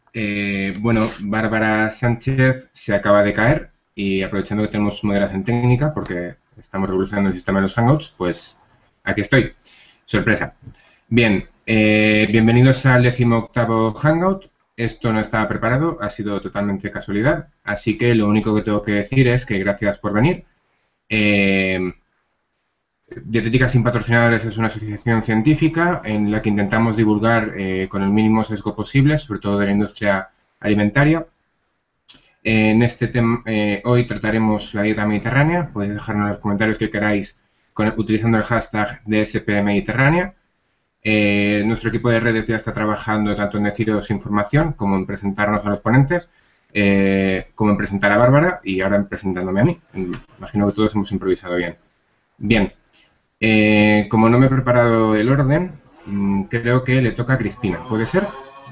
Bueno, Bárbara Sánchez se acaba de caer y aprovechando que tenemos moderación técnica, porque estamos revolucionando el sistema de los Hangouts, pues aquí estoy. Sorpresa. Bien, bienvenidos al 18º Hangout. Esto no estaba preparado, ha sido totalmente casualidad, así que lo único que tengo que decir es que gracias por venir. Eh, Dietética sin patrocinadores es una asociación científica en la que intentamos divulgar con el mínimo sesgo posible, sobre todo de la industria alimentaria. En este tema, hoy trataremos la dieta mediterránea. Podéis dejarnos en los comentarios que queráis utilizando el hashtag DSPMediterránea. Nuestro equipo de redes ya está trabajando tanto en deciros información como en presentarnos a los ponentes, como en presentar a Bárbara y ahora en presentándome a mí. Imagino que todos hemos improvisado bien. Bien, como no me he preparado el orden, creo que le toca a Cristina. ¿Puede ser?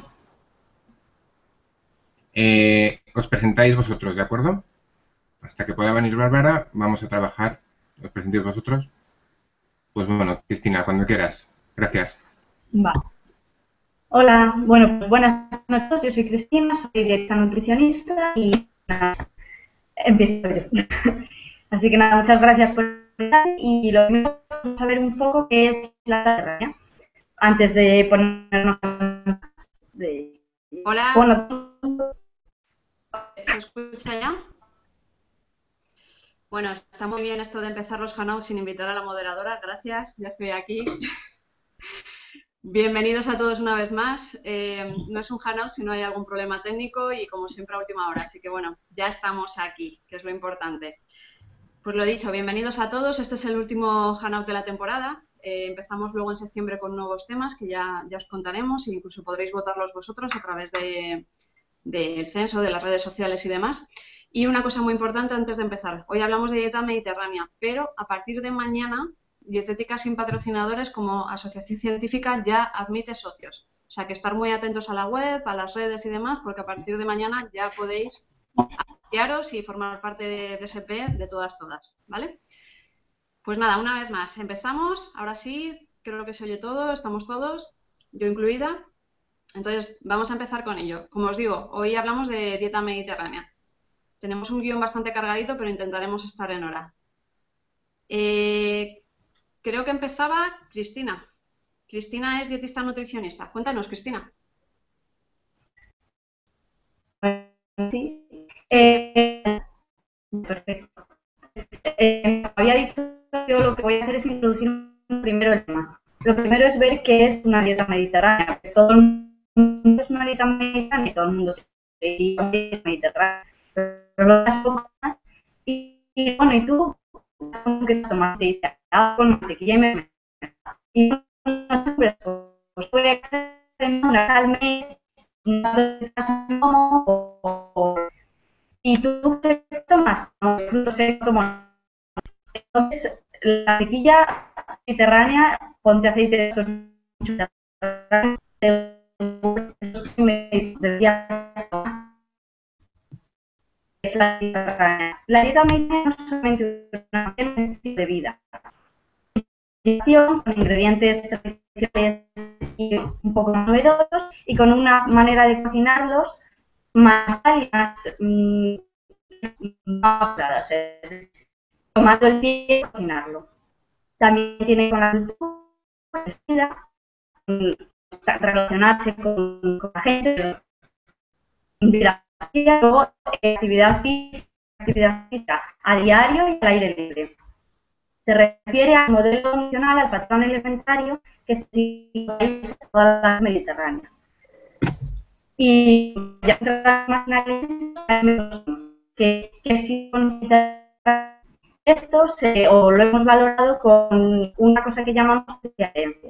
Os presentáis vosotros, ¿de acuerdo? Hasta que pueda venir Bárbara, vamos a trabajar. ¿Os presentáis vosotros? Pues bueno, Cristina, cuando quieras. Gracias. Vale. Hola, bueno, pues buenas noches, yo soy Cristina, soy dietista nutricionista y nada, empiezo yo. Así que nada, muchas gracias por estar y lo primero es saber un poco qué es la terapia, antes de ponernos de... Hola, Bueno, ¿se escucha ya? Bueno, está muy bien esto de empezar los hangouts sin invitar a la moderadora, gracias, ya estoy aquí. Bienvenidos a todos una vez más. No es un hangout si no hay algún problema técnico y como siempre a última hora, así que bueno, ya estamos aquí, que es lo importante. Pues lo dicho, bienvenidos a todos, este es el último hangout de la temporada. Empezamos luego en septiembre con nuevos temas que ya os contaremos e incluso podréis votarlos vosotros a través del censo, de las redes sociales y demás. Y una cosa muy importante antes de empezar, hoy hablamos de dieta mediterránea, pero a partir de mañana, Dietética sin patrocinadores como asociación científica ya admite socios. O sea que estar muy atentos a la web, a las redes y demás, porque a partir de mañana ya podéis asociaros y formar parte de DSP de todas, ¿vale? Pues nada, una vez más, empezamos, ahora sí, creo que se oye todo, estamos todos, yo incluida. Entonces, vamos a empezar con ello. Como os digo, hoy hablamos de dieta mediterránea. Tenemos un guión bastante cargadito, pero intentaremos estar en hora. Creo que empezaba Cristina. Cristina es dietista nutricionista. Cuéntanos, Cristina. sí. Sí, sí. Perfecto. Había dicho que yo lo que voy a hacer es introducir primero el tema. Lo primero es ver qué es una dieta mediterránea. Todo el mundo es una dieta mediterránea y todo el mundo es una dieta mediterránea. Pero las pocas y bueno, ¿y tú? ¿Cómo que tomas? Te dice, con mantequilla y mermelada. Y no siempre, pues puede ser una al mes, una vez y tú te tomas frutos secos como entonces, la mantequilla mediterránea, ponte aceite de es la dieta mediterránea. La dieta mediterránea no es solamente un estilo de vida, con ingredientes tradicionales y un poco novedosos y con una manera de cocinarlos más y más más tomando el tiempo de cocinarlo. También tiene con la cultura, relacionarse con la gente, luego actividad física a diario y al aire libre. Se refiere al modelo nutricional, al patrón alimentario que se sigue en toda la Mediterránea. Y ya más que si esto o lo hemos valorado con una cosa que llamamos adherencia.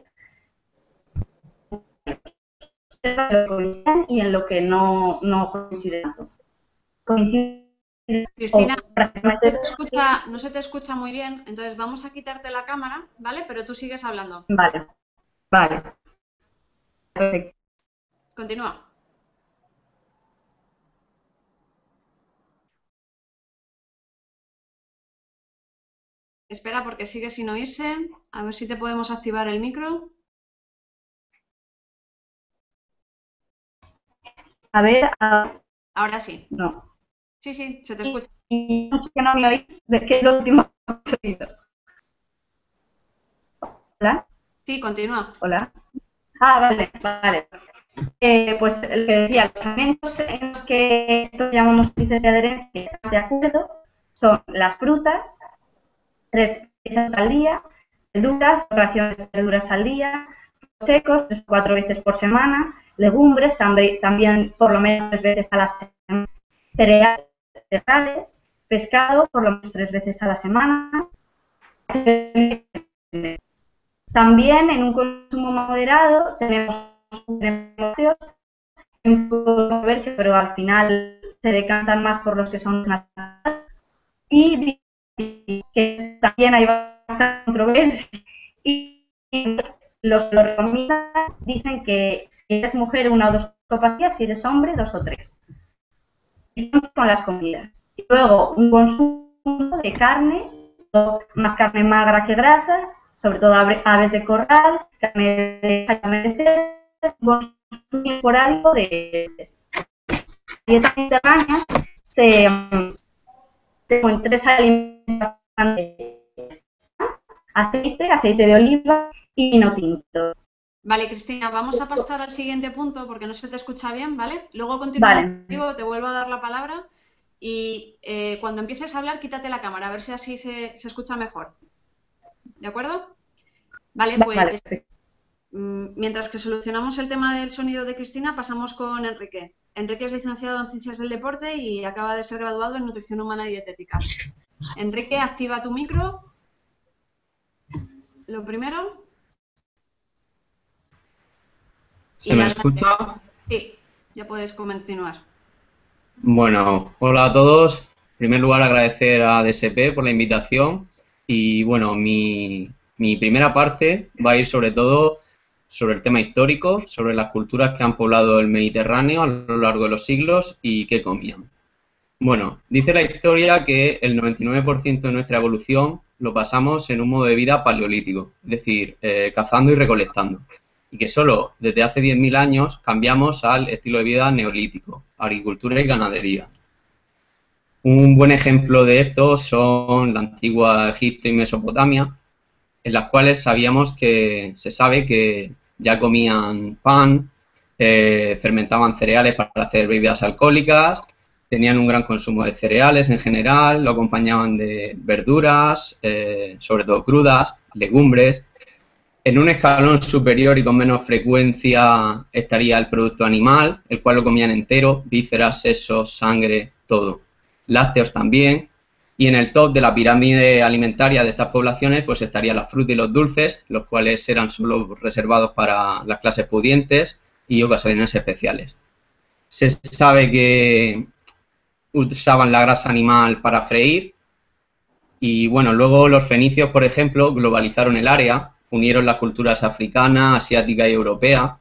Y en lo que no coincide tanto. Cristina, no se te escucha muy bien, entonces vamos a quitarte la cámara, ¿vale? Pero tú sigues hablando. Vale, vale. Perfecto. Continúa. Espera porque sigue sin oírse. A ver si te podemos activar el micro. A ver, Ahora sí. no. Sí, sí, se te escucha. Y no sé que no me oís, ¿de qué es lo último que he oído? ¿Hola? Sí, continúa. ¿Hola? Ah, vale, vale. Pues lo que decía, los alimentos en los que esto llamamos índices de adherencia están de acuerdo son las frutas, 3 veces al día, verduras, 2 raciones de verduras al día, secos, 3 o 4 veces por semana, legumbres, también por lo menos 3 veces a la semana, cereales integrales, pescado por lo menos 3 veces a la semana. También en un consumo moderado tenemos controversia, pero al final se decantan más por los que son naturales. Y que también hay bastante controversia. Y los recomiendan dicen que si eres mujer, 1 o 2 copas días, si eres hombre, 2 o 3. Y con las comidas. Y luego un consumo de carne, más carne magra que grasa, sobre todo aves de corral, carne de cerdo, consumo esporádico de dieta mediterránea se en 3 alimentos bastante: aceite de oliva y vino tinto. Vale, Cristina, vamos a pasar al siguiente punto porque no se te escucha bien, ¿vale? Luego continuamos contigo, te vuelvo a dar la palabra y cuando empieces a hablar quítate la cámara, a ver si así se escucha mejor. ¿De acuerdo? Vale, pues mientras que solucionamos el tema del sonido de Cristina, pasamos con Enrique. Enrique es licenciado en Ciencias del Deporte y acaba de ser graduado en Nutrición Humana y Dietética. Enrique, activa tu micro. Lo primero. ¿Se me escucha? Sí, ya puedes continuar. Bueno, hola a todos. En primer lugar, agradecer a DSP por la invitación. Y bueno, mi primera parte va a ir sobre todo sobre el tema histórico, sobre las culturas que han poblado el Mediterráneo a lo largo de los siglos y qué comían. Bueno, dice la historia que el 99% de nuestra evolución lo pasamos en un modo de vida paleolítico, es decir, cazando y recolectando. Y que solo desde hace 10.000 años cambiamos al estilo de vida neolítico, agricultura y ganadería. Un buen ejemplo de esto son la antigua Egipto y Mesopotamia, en las cuales se sabe que ya comían pan, fermentaban cereales para hacer bebidas alcohólicas, tenían un gran consumo de cereales en general, lo acompañaban de verduras, sobre todo crudas, legumbres. En un escalón superior y con menos frecuencia estaría el producto animal, el cual lo comían entero, vísceras, sesos, sangre, todo. Lácteos también. Y en el top de la pirámide alimentaria de estas poblaciones pues estarían las frutas y los dulces, los cuales eran solo reservados para las clases pudientes y ocasiones especiales. Se sabe que usaban la grasa animal para freír y bueno, luego los fenicios, por ejemplo, globalizaron el área, unieron las culturas africana, asiática y europea.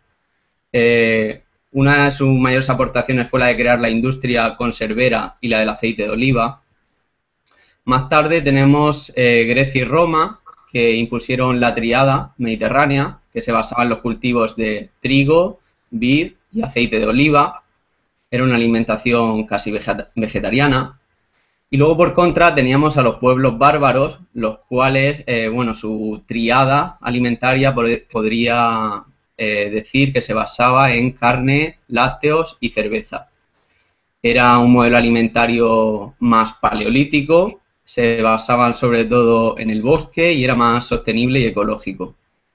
Una de sus mayores aportaciones fue la de crear la industria conservera y la del aceite de oliva. Más tarde tenemos Grecia y Roma, que impusieron la tríada mediterránea, que se basaba en los cultivos de trigo, vid y aceite de oliva. Era una alimentación casi vegetariana. Y luego, por contra, teníamos a los pueblos bárbaros, los cuales, bueno, su tríada alimentaria podría decir que se basaba en carne, lácteos y cerveza. Era un modelo alimentario más paleolítico, se basaban sobre todo en el bosque y era más sostenible y ecológico.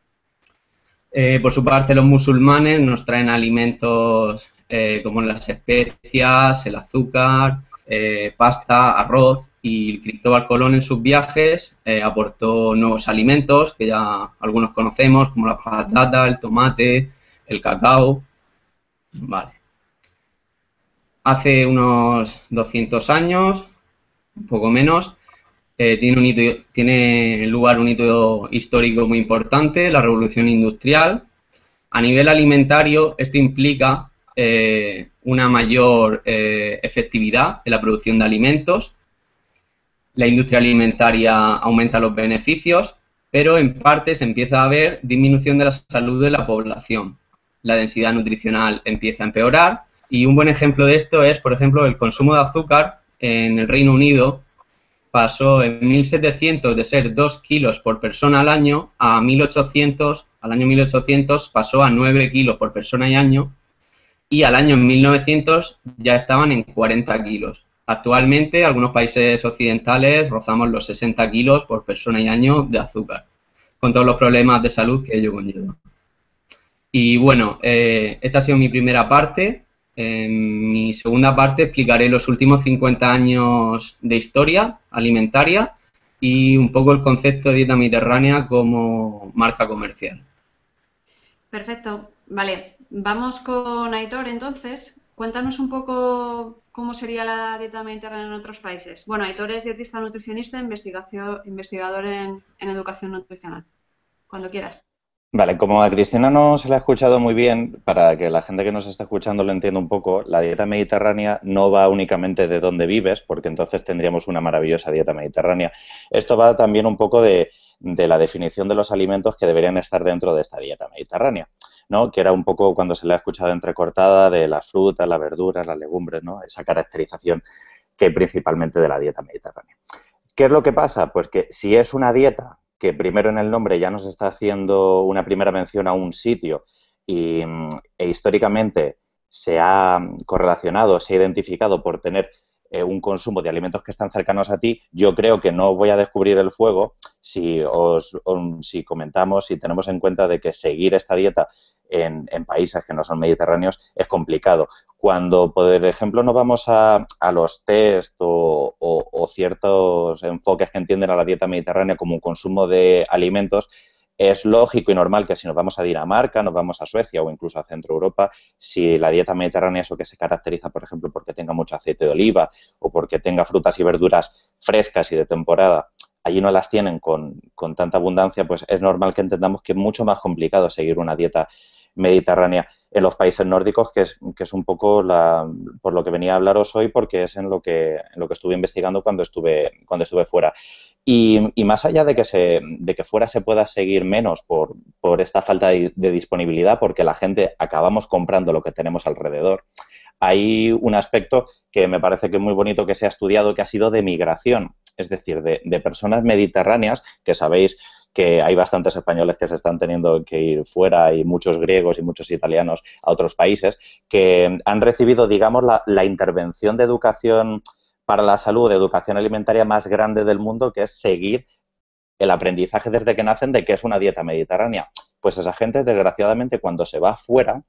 Por su parte, los musulmanes nos traen alimentos como las especias, el azúcar, pasta, arroz, y Cristóbal Colón en sus viajes aportó nuevos alimentos que ya algunos conocemos, como la patata, el tomate, el cacao. Vale. Hace unos 200 años, un poco menos, tiene lugar un hito histórico muy importante, la Revolución Industrial. A nivel alimentario, esto implica una mayor efectividad en la producción de alimentos. La industria alimentaria aumenta los beneficios, pero en parte se empieza a ver disminución de la salud de la población. La densidad nutricional empieza a empeorar Y un buen ejemplo de esto es, por ejemplo, el consumo de azúcar en el Reino Unido pasó en 1700 de ser 2 kilos por persona al año a 1800, al año 1800 pasó a 9 kilos por persona y año, y al año 1900 ya estaban en 40 kilos. Actualmente, algunos países occidentales rozamos los 60 kilos por persona y año de azúcar, con todos los problemas de salud que ello conlleva. Y bueno, esta ha sido mi primera parte. En mi segunda parte explicaré los últimos 50 años de historia alimentaria y un poco el concepto de dieta mediterránea como marca comercial. Perfecto. Vale, vamos con Aitor entonces. Cuéntanos un poco cómo sería la dieta mediterránea en otros países. Bueno, Aitor es dietista nutricionista, investigador en educación nutricional. Cuando quieras. Vale, como a Cristina no se la ha escuchado muy bien, para que la gente que nos está escuchando lo entienda un poco, la dieta mediterránea no va únicamente de dónde vives, porque entonces tendríamos una maravillosa dieta mediterránea. Esto va también un poco de la definición de los alimentos que deberían estar dentro de esta dieta mediterránea, ¿no? Que era un poco cuando se le ha escuchado entrecortada de las frutas, las verduras, las legumbres, ¿no? Esa caracterización que hay principalmente de la dieta mediterránea. ¿Qué es lo que pasa? Pues que si es una dieta que primero en el nombre ya nos está haciendo una primera mención a un sitio e históricamente se ha correlacionado, se ha identificado por tener un consumo de alimentos que están cercanos a ti, yo creo que no voy a descubrir el fuego si comentamos, si tenemos en cuenta de que seguir esta dieta en países que no son mediterráneos es complicado. Cuando, por ejemplo, nos vamos a los test o ciertos enfoques que entienden a la dieta mediterránea como un consumo de alimentos, es lógico y normal que si nos vamos a Dinamarca, nos vamos a Suecia o incluso a Centro Europa, si la dieta mediterránea es lo que se caracteriza, por ejemplo, porque tenga mucho aceite de oliva o porque tenga frutas y verduras frescas y de temporada, allí no las tienen con tanta abundancia, pues es normal que entendamos que es mucho más complicado seguir una dieta mediterránea en los países nórdicos, que es un poco por lo que venía a hablaros hoy, porque es en lo que estuve investigando cuando estuve fuera. Y más allá de que fuera se pueda seguir menos por esta falta de disponibilidad, porque la gente acabamos comprando lo que tenemos alrededor, hay un aspecto que me parece que es muy bonito que se ha estudiado, que ha sido de migración, es decir, de personas mediterráneas, que sabéis que hay bastantes españoles que se están teniendo que ir fuera y muchos griegos y muchos italianos a otros países, que han recibido, digamos, la intervención de educación para la salud, de educación alimentaria más grande del mundo, que es seguir el aprendizaje desde que nacen de qué es una dieta mediterránea. Pues esa gente, desgraciadamente, cuando se va fuera,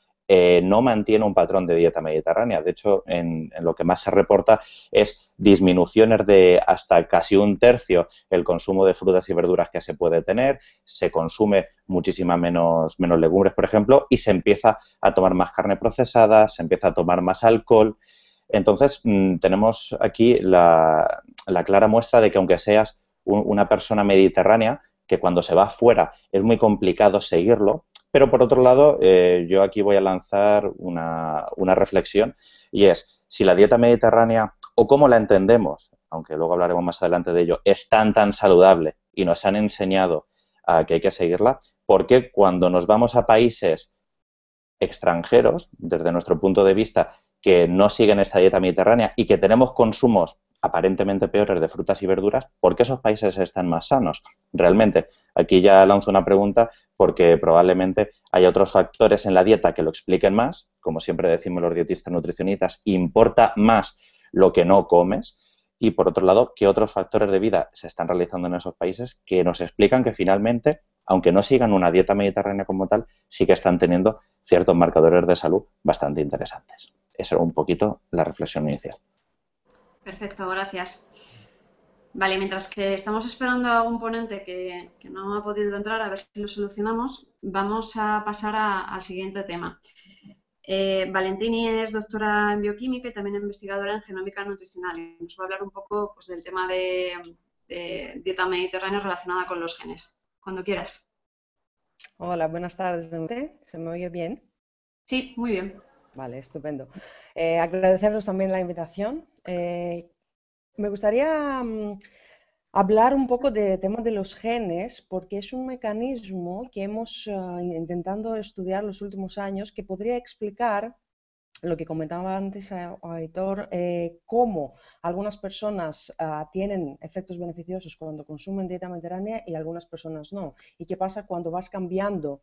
no mantiene un patrón de dieta mediterránea. De hecho, en lo que más se reporta es disminuciones de hasta casi un tercio el consumo de frutas y verduras que se puede tener, se consume muchísima menos legumbres, por ejemplo, y se empieza a tomar más carne procesada, se empieza a tomar más alcohol. Entonces, tenemos aquí la clara muestra de que aunque seas una persona mediterránea, que cuando se va fuera es muy complicado seguirlo, pero por otro lado, yo aquí voy a lanzar una reflexión y es, si la dieta mediterránea, o cómo la entendemos, aunque luego hablaremos más adelante de ello, es tan saludable y nos han enseñado que hay que seguirla, ¿por qué cuando nos vamos a países extranjeros, desde nuestro punto de vista, que no siguen esta dieta mediterránea y que tenemos consumos aparentemente peores de frutas y verduras, ¿por qué esos países están más sanos? Realmente, aquí ya lanzo una pregunta porque probablemente haya otros factores en la dieta que lo expliquen más, como siempre decimos los dietistas nutricionistas, importa más lo que no comes, y por otro lado, ¿qué otros factores de vida se están realizando en esos países que nos explican que finalmente, aunque no sigan una dieta mediterránea como tal, sí que están teniendo ciertos marcadores de salud bastante interesantes? Esa era un poquito la reflexión inicial. Perfecto, gracias. Vale, mientras que estamos esperando a un ponente que no ha podido entrar, a ver si lo solucionamos, vamos a pasar al siguiente tema. Valentini es doctora en bioquímica y también investigadora en genómica nutricional. Y nos va a hablar un poco pues, del tema de dieta mediterránea relacionada con los genes. Cuando quieras. Hola, buenas tardes. ¿Se me oye bien? Sí, muy bien. Vale, estupendo. Agradeceros también la invitación. Me gustaría hablar un poco del tema de los genes, porque es un mecanismo que hemos intentado estudiar los últimos años que podría explicar lo que comentaba antes Aitor, cómo algunas personas tienen efectos beneficiosos cuando consumen dieta mediterránea y algunas personas no. Y qué pasa cuando vas cambiando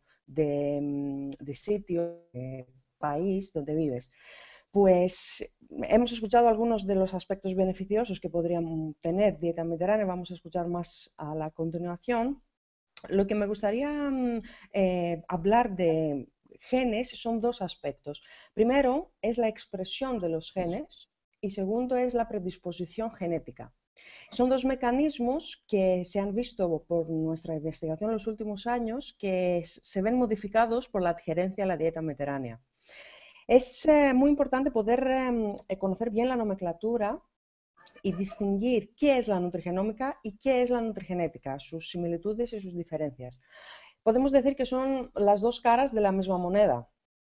de sitio, de país donde vives. Pues hemos escuchado algunos de los aspectos beneficiosos que podrían tener dieta mediterránea, vamos a escuchar más a la continuación. Lo que me gustaría hablar de genes son dos aspectos. Primero es la expresión de los genes y segundo es la predisposición genética. Son dos mecanismos que se han visto por nuestra investigación en los últimos años que se ven modificados por la adherencia a la dieta mediterránea. Es muy importante poder conocer bien la nomenclatura y distinguir qué es la nutrigenómica y qué es la nutrigenética, sus similitudes y sus diferencias. Podemos decir que son las dos caras de la misma moneda.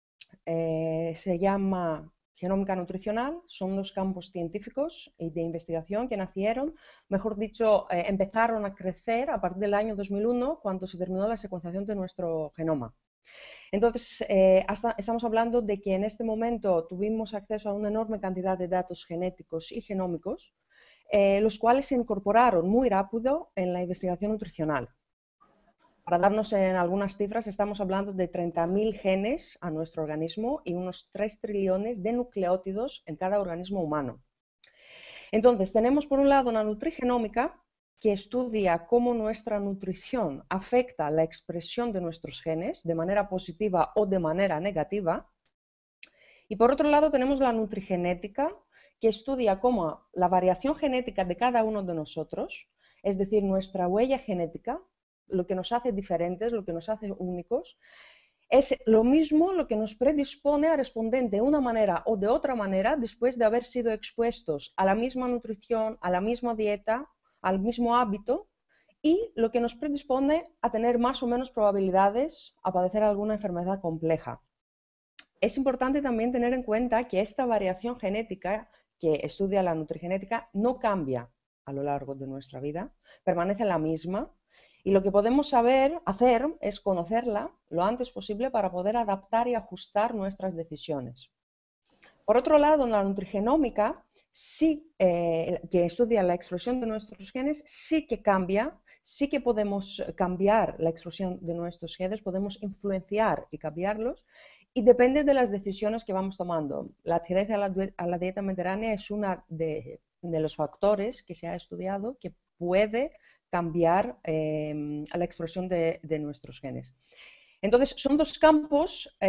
Se llama genómica nutricional, son dos campos científicos y de investigación que nacieron, mejor dicho, empezaron a crecer a partir del año 2001, cuando se terminó la secuenciación de nuestro genoma. Entonces, estamos hablando de que en este momento tuvimos acceso a una enorme cantidad de datos genéticos y genómicos, los cuales se incorporaron muy rápido en la investigación nutricional. Para darnos en algunas cifras, estamos hablando de 30.000 genes a nuestro organismo y unos 3 trillones de nucleótidos en cada organismo humano. Entonces, tenemos por un lado una nutrigenómica que estudia cómo nuestra nutrición afecta la expresión de nuestros genes de manera positiva o de manera negativa. Y por otro lado tenemos la nutrigenética, que estudia cómo la variación genética de cada uno de nosotros, es decir, nuestra huella genética, lo que nos hace diferentes, lo que nos hace únicos, es lo mismo lo que nos predispone a responder de una manera o de otra manera después de haber sido expuestos a la misma nutrición, a la misma dieta, al mismo hábito, y lo que nos predispone a tener más o menos probabilidades a padecer alguna enfermedad compleja. Es importante también tener en cuenta que esta variación genética que estudia la nutrigenética no cambia a lo largo de nuestra vida, permanece la misma, y lo que podemos hacer es conocerla lo antes posible para poder adaptar y ajustar nuestras decisiones. Por otro lado, la nutrigenómica, sí, que estudia la expresión de nuestros genes, sí que cambia, sí que podemos cambiar la expresión de nuestros genes, podemos influenciar y cambiarlos, y depende de las decisiones que vamos tomando. La adherencia a la dieta mediterránea es uno de los factores que se ha estudiado que puede cambiar la expresión de nuestros genes. Entonces, son dos campos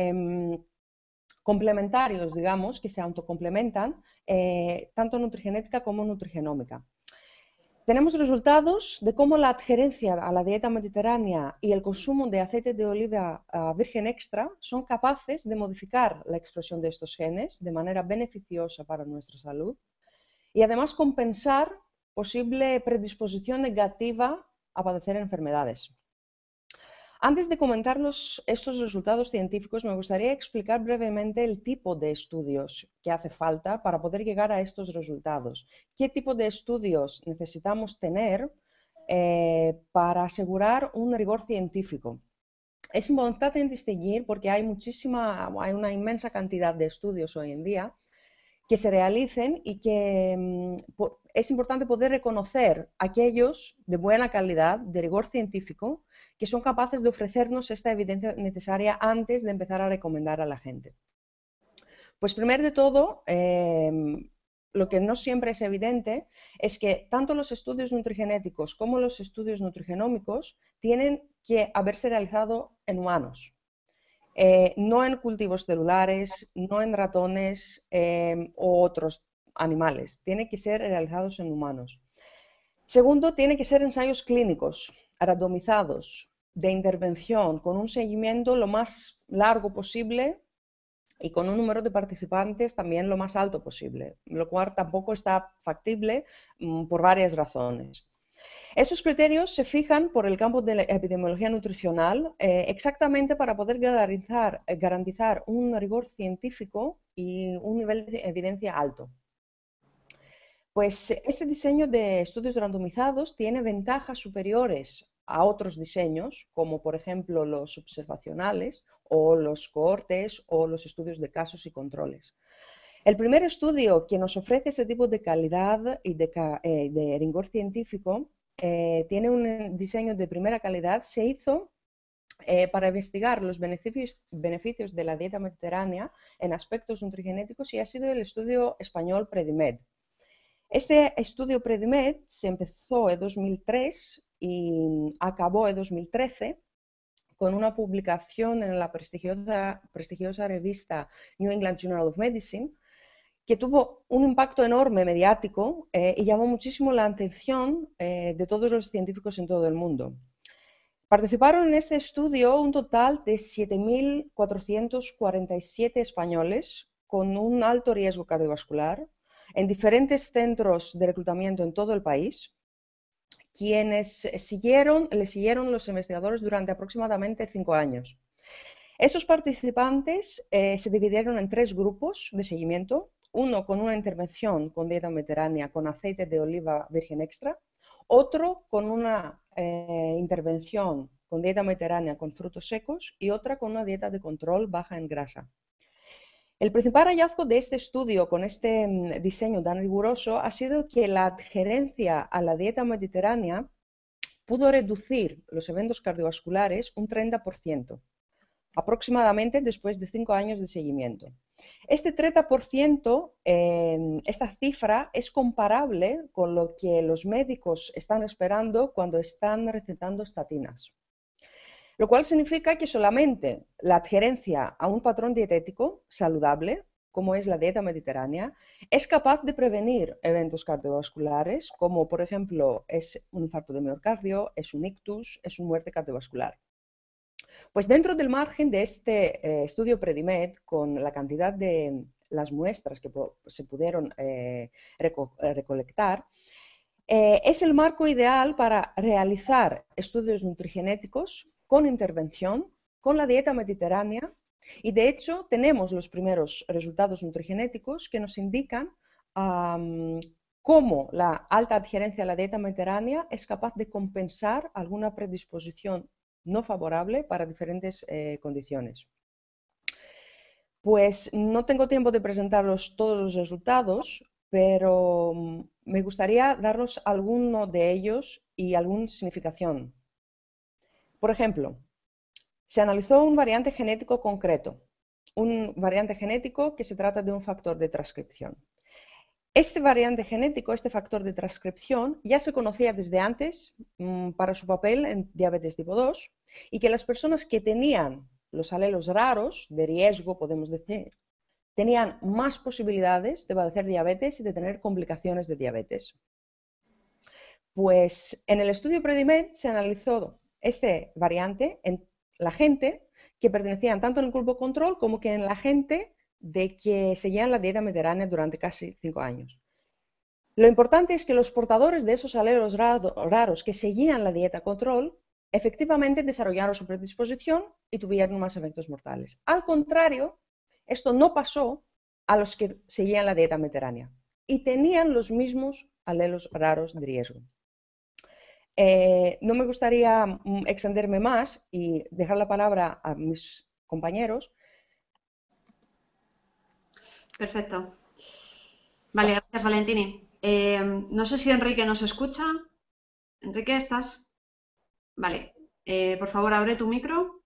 complementarios, digamos, que se autocomplementan, tanto nutrigenética como nutrigenómica. Tenemos resultados de cómo la adherencia a la dieta mediterránea y el consumo de aceite de oliva virgen extra son capaces de modificar la expresión de estos genes de manera beneficiosa para nuestra salud y además compensar posible predisposición negativa a padecer enfermedades. Antes de comentar estos resultados científicos, me gustaría explicar brevemente el tipo de estudios que hace falta para poder llegar a estos resultados. ¿Qué tipo de estudios necesitamos tener para asegurar un rigor científico? Es importante distinguir porque hay una inmensa cantidad de estudios hoy en día que se realicen y que es importante poder reconocer aquellos de buena calidad, de rigor científico, que son capaces de ofrecernos esta evidencia necesaria antes de empezar a recomendar a la gente. Pues primero de todo, lo que no siempre es evidente es que tanto los estudios nutrigenéticos como los estudios nutrigenómicos tienen que haberse realizado en humanos. No en cultivos celulares, no en ratones o otros animales. Tiene que ser realizados en humanos. Segundo, tiene que ser ensayos clínicos, randomizados, de intervención, con un seguimiento lo más largo posible y con un número de participantes también lo más alto posible, lo cual tampoco está factible por varias razones. Estos criterios se fijan por el campo de la epidemiología nutricional exactamente para poder garantizar un rigor científico y un nivel de evidencia alto. Pues este diseño de estudios randomizados tiene ventajas superiores a otros diseños, como por ejemplo los observacionales o los cohortes o los estudios de casos y controles. El primer estudio que nos ofrece ese tipo de calidad y de rigor científico tiene un diseño de primera calidad, se hizo para investigar los beneficios de la dieta mediterránea en aspectos nutrigenéticos y ha sido el estudio español Predimed. Este estudio Predimed se empezó en 2003 y acabó en 2013 con una publicación en la prestigiosa revista New England Journal of Medicine, que tuvo un impacto enorme mediático y llamó muchísimo la atención de todos los científicos en todo el mundo. Participaron en este estudio un total de 7.447 españoles con un alto riesgo cardiovascular en diferentes centros de reclutamiento en todo el país, quienes le siguieron los investigadores durante aproximadamente 5 años. Estos participantes se dividieron en 3 grupos de seguimiento, uno con una intervención con dieta mediterránea con aceite de oliva virgen extra, otro con una intervención con dieta mediterránea con frutos secos y otra con una dieta de control baja en grasa. El principal hallazgo de este estudio con este diseño tan riguroso ha sido que la adherencia a la dieta mediterránea pudo reducir los eventos cardiovasculares un 30%, aproximadamente después de 5 años de seguimiento. Este 30%, esta cifra es comparable con lo que los médicos están esperando cuando están recetando estatinas. Lo cual significa que solamente la adherencia a un patrón dietético saludable, como es la dieta mediterránea, es capaz de prevenir eventos cardiovasculares, como por ejemplo es un infarto de miocardio, es un ictus, es una muerte cardiovascular. Pues dentro del margen de este estudio Predimed, con la cantidad de las muestras que se pudieron recolectar, es el marco ideal para realizar estudios nutrigenéticos con intervención, con la dieta mediterránea, y de hecho tenemos los primeros resultados nutrigenéticos que nos indican cómo la alta adherencia a la dieta mediterránea es capaz de compensar alguna predisposición no favorable para diferentes condiciones. Pues no tengo tiempo de presentaros todos los resultados, pero me gustaría daros alguno de ellos y alguna significación. Por ejemplo, se analizó un variante genético concreto, un variante genético que se trata de un factor de transcripción. Este variante genético, este factor de transcripción, ya se conocía desde antes para su papel en diabetes tipo 2 y que las personas que tenían los alelos raros, de riesgo podemos decir, tenían más posibilidades de padecer diabetes y de tener complicaciones de diabetes. Pues en el estudio Predimed se analizó este variante en la gente que pertenecían tanto en el grupo control como que en la gente de que seguían la dieta mediterránea durante casi 5 años. Lo importante es que los portadores de esos alelos raros que seguían la dieta control efectivamente desarrollaron su predisposición y tuvieron más efectos mortales. Al contrario, esto no pasó a los que seguían la dieta mediterránea y tenían los mismos alelos raros de riesgo. No me gustaría extenderme más y dejar la palabra a mis compañeros. Perfecto. Vale, gracias Valentini. No sé si Enrique nos escucha. Enrique, ¿estás? Vale. Por favor, abre tu micro.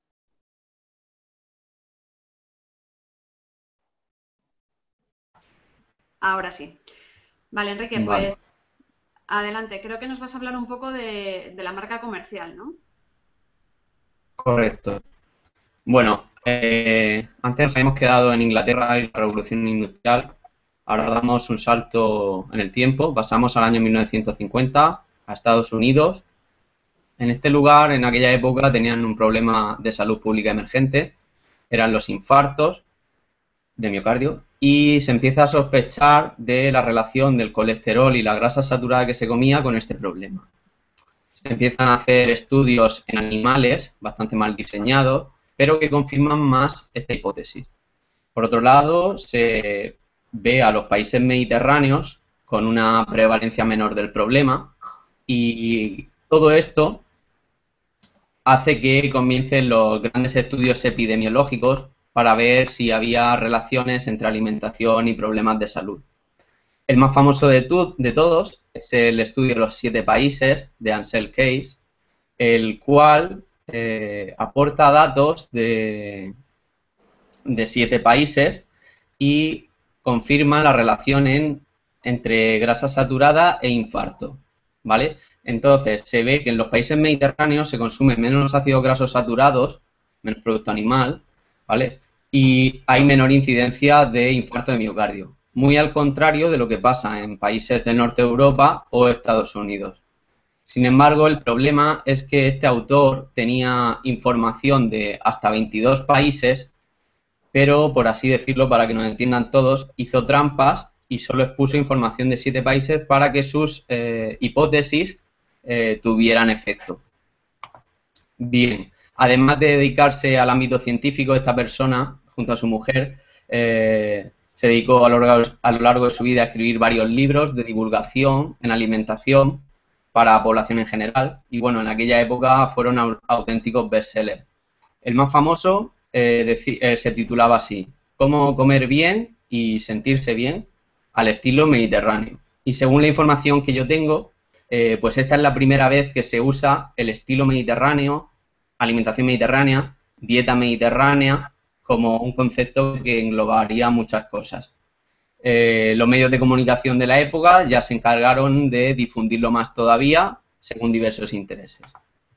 Ahora sí. Vale, Enrique, pues adelante. Creo que nos vas a hablar un poco de la marca comercial, ¿no? Correcto. Bueno, antes nos habíamos quedado en Inglaterra y la Revolución Industrial. Ahora damos un salto en el tiempo. Pasamos al año 1950 a Estados Unidos. En este lugar, en aquella época, tenían un problema de salud pública emergente. Eran los infartos de miocardio. Y se empieza a sospechar de la relación del colesterol y la grasa saturada que se comía con este problema. Se empiezan a hacer estudios en animales, bastante mal diseñados, pero que confirman más esta hipótesis. Por otro lado, se ve a los países mediterráneos con una prevalencia menor del problema y todo esto hace que comiencen los grandes estudios epidemiológicos para ver si había relaciones entre alimentación y problemas de salud. El más famoso de todos es el estudio de los 7 países de Ansel Keys, el cual aporta datos de 7 países y confirma la relación entre grasa saturada e infarto, ¿vale? Entonces, se ve que en los países mediterráneos se consumen menos ácidos grasos saturados, menos producto animal, ¿vale? Y hay menor incidencia de infarto de miocardio, muy al contrario de lo que pasa en países del norte de Europa o Estados Unidos. Sin embargo, el problema es que este autor tenía información de hasta 22 países, pero, por así decirlo, para que nos entiendan todos, hizo trampas y solo expuso información de 7 países para que sus hipótesis tuvieran efecto. Bien, además de dedicarse al ámbito científico, esta persona, junto a su mujer, se dedicó a lo largo de su vida a escribir varios libros de divulgación en alimentación para la población en general. Y bueno, en aquella época fueron auténticos bestsellers. El más famoso se titulaba así: Cómo comer bien y sentirse bien al estilo mediterráneo. Y según la información que yo tengo, pues esta es la primera vez que se usa el estilo mediterráneo, alimentación mediterránea, dieta mediterránea, como un concepto que englobaría muchas cosas. Los medios de comunicación de la época ya se encargaron de difundirlo más todavía, según diversos intereses.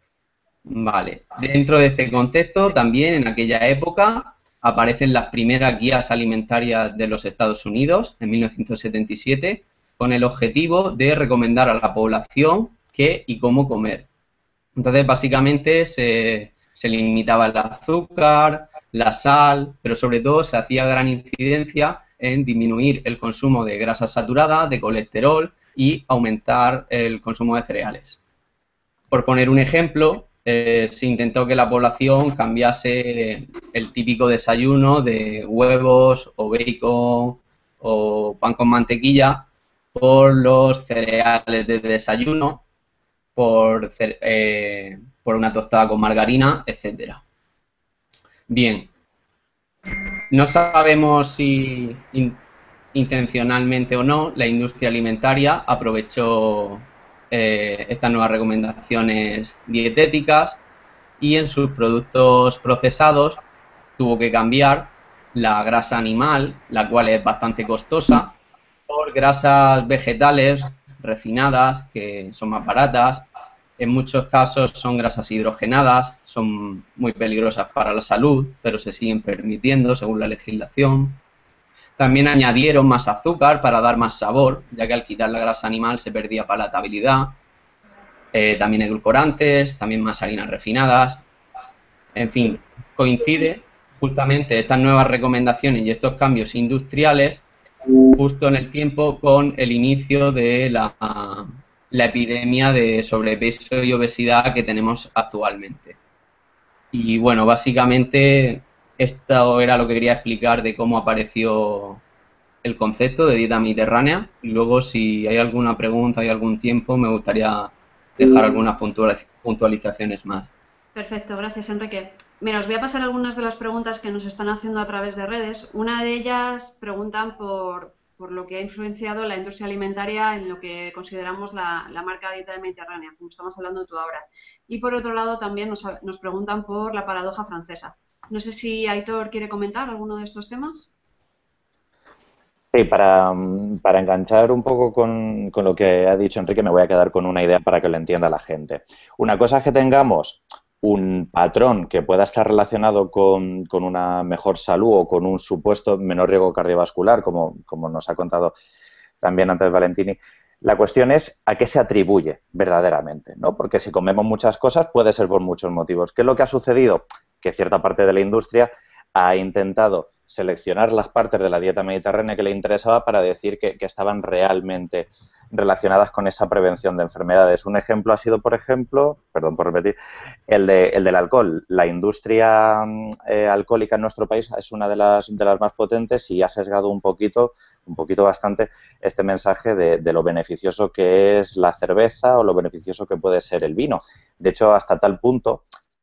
Vale, dentro de este contexto, también en aquella época aparecen las primeras guías alimentarias de los Estados Unidos, en 1977, con el objetivo de recomendar a la población qué y cómo comer. Entonces, básicamente, se limitaba el azúcar, la sal, pero sobre todo se hacía gran incidencia en disminuir el consumo de grasa saturada, de colesterol y aumentar el consumo de cereales. Por poner un ejemplo, se intentó que la población cambiase el típico desayuno de huevos o bacon o pan con mantequilla por los cereales de desayuno, por una tostada con margarina, etcétera. Bien, no sabemos si intencionalmente o no la industria alimentaria aprovechó estas nuevas recomendaciones dietéticas y en sus productos procesados tuvo que cambiar la grasa animal, la cual es bastante costosa, por grasas vegetales refinadas, que son más baratas. En muchos casos son grasas hidrogenadas, son muy peligrosas para la salud, pero se siguen permitiendo según la legislación. También añadieron más azúcar para dar más sabor, ya que al quitar la grasa animal se perdía palatabilidad. También edulcorantes, también más harinas refinadas. En fin, coincide justamente estas nuevas recomendaciones y estos cambios industriales justo en el tiempo con el inicio de la epidemia de sobrepeso y obesidad que tenemos actualmente. Y bueno, básicamente esto era lo que quería explicar de cómo apareció el concepto de dieta mediterránea. Y luego, si hay alguna pregunta, hay algún tiempo, me gustaría dejar algunas puntualizaciones más. Perfecto, gracias, Enrique. Mira, os voy a pasar algunas de las preguntas que nos están haciendo a través de redes. Una de ellas preguntan por lo que ha influenciado la industria alimentaria en lo que consideramos la marca dieta mediterránea, como estamos hablando tú ahora. Y por otro lado, también nos preguntan por la paradoja francesa. No sé si Aitor quiere comentar alguno de estos temas. Sí, para enganchar un poco con lo que ha dicho Enrique, me voy a quedar con una idea para que lo entienda la gente. Una cosa es que tengamos un patrón que pueda estar relacionado con una mejor salud o con un supuesto menor riesgo cardiovascular, como nos ha contado también antes Valentini. La cuestión es a qué se atribuye verdaderamente, ¿no? Porque si comemos muchas cosas puede ser por muchos motivos. ¿Qué es lo que ha sucedido? Que cierta parte de la industria ha intentado seleccionar las partes de la dieta mediterránea que le interesaba para decir que estaban realmente relacionadas con esa prevención de enfermedades. Un ejemplo ha sido, por ejemplo, perdón por repetir, el del alcohol. La industria alcohólica en nuestro país es una de las más potentes y ha sesgado un poquito bastante este mensaje de lo beneficioso que es la cerveza o lo beneficioso que puede ser el vino. De hecho, hasta tal punto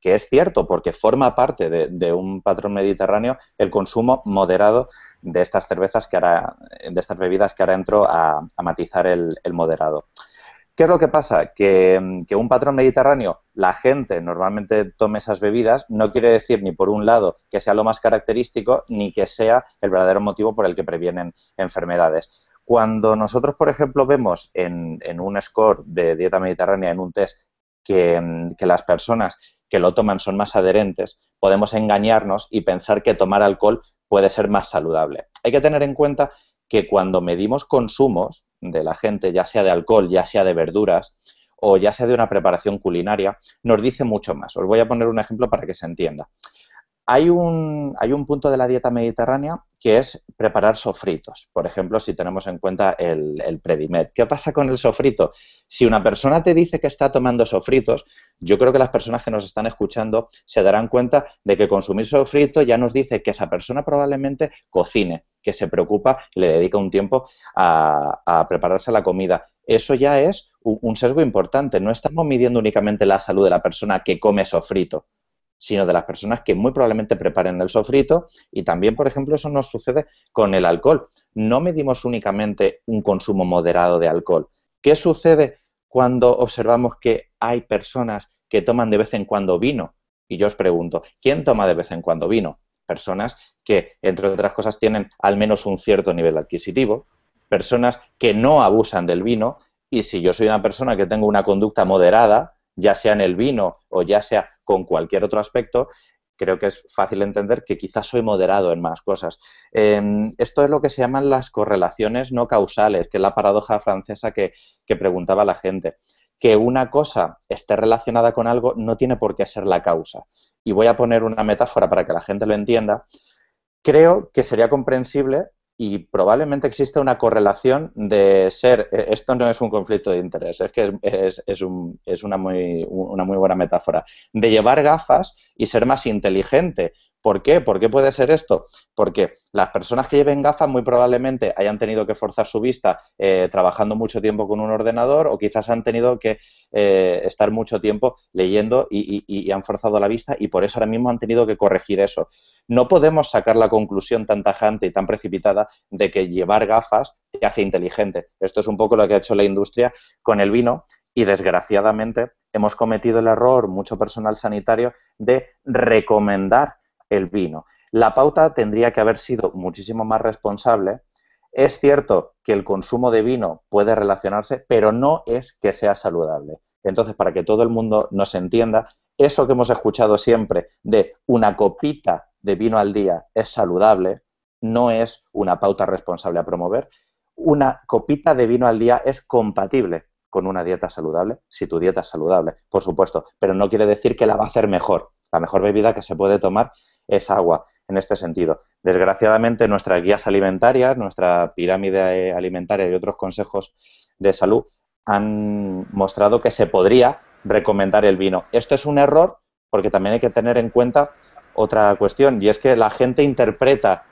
que es cierto porque forma parte de un patrón mediterráneo el consumo moderado de estas cervezas de estas bebidas que ahora entro a matizar el moderado. ¿Qué es lo que pasa? Que un patrón mediterráneo, la gente normalmente tome esas bebidas, no quiere decir ni por un lado que sea lo más característico, ni que sea el verdadero motivo por el que previenen enfermedades. Cuando nosotros, por ejemplo, vemos en un score de dieta mediterránea, en un test, que las personas que lo toman son más adherentes, podemos engañarnos y pensar que tomar alcohol puede ser más saludable. Hay que tener en cuenta que cuando medimos consumos de la gente, ya sea de alcohol, ya sea de verduras o ya sea de una preparación culinaria, nos dice mucho más. Os voy a poner un ejemplo para que se entienda. Hay un punto de la dieta mediterránea que es preparar sofritos. Por ejemplo, si tenemos en cuenta el Predimed. ¿Qué pasa con el sofrito? Si una persona te dice que está tomando sofritos, yo creo que las personas que nos están escuchando se darán cuenta de que consumir sofrito ya nos dice que esa persona probablemente cocine, que se preocupa y le dedica un tiempo a prepararse la comida. Eso ya es un sesgo importante. No estamos midiendo únicamente la salud de la persona que come sofrito, sino de las personas que muy probablemente preparen el sofrito, y también, por ejemplo, eso nos sucede con el alcohol. No medimos únicamente un consumo moderado de alcohol. ¿Qué sucede cuando observamos que hay personas que toman de vez en cuando vino? Y yo os pregunto, ¿quién toma de vez en cuando vino? Personas que, entre otras cosas, tienen al menos un cierto nivel adquisitivo, personas que no abusan del vino, y si yo soy una persona que tengo una conducta moderada, ya sea en el vino o ya sea con cualquier otro aspecto, creo que es fácil entender que quizás soy moderado en más cosas. Esto es lo que se llaman las correlaciones no causales, que es la paradoja francesa que preguntaba la gente. Que una cosa esté relacionada con algo no tiene por qué ser la causa. Y voy a poner una metáfora para que la gente lo entienda. Creo que sería comprensible y probablemente existe una correlación de ser, esto no es un conflicto de interés, es que es una muy buena metáfora, de llevar gafas y ser más inteligente. ¿Por qué? ¿Por qué puede ser esto? Porque las personas que lleven gafas muy probablemente hayan tenido que forzar su vista trabajando mucho tiempo con un ordenador, o quizás han tenido que estar mucho tiempo leyendo y han forzado la vista, y por eso ahora mismo han tenido que corregir eso. No podemos sacar la conclusión tan tajante y tan precipitada de que llevar gafas te hace inteligente. Esto es un poco lo que ha hecho la industria con el vino, y desgraciadamente hemos cometido el error, mucho personal sanitario, de recomendar el vino. La pauta tendría que haber sido muchísimo más responsable. Es cierto que el consumo de vino puede relacionarse, pero no es que sea saludable. Entonces, para que todo el mundo nos entienda, eso que hemos escuchado siempre de una copita de vino al día es saludable, no es una pauta responsable a promover. Una copita de vino al día es compatible con una dieta saludable, si tu dieta es saludable, por supuesto, pero no quiere decir que la va a hacer mejor. La mejor bebida que se puede tomar es agua, en este sentido. Desgraciadamente, nuestras guías alimentarias, nuestra pirámide alimentaria y otros consejos de salud han mostrado que se podría recomendar el vino. Esto es un error porque también hay que tener en cuenta otra cuestión, y es que la gente interpreta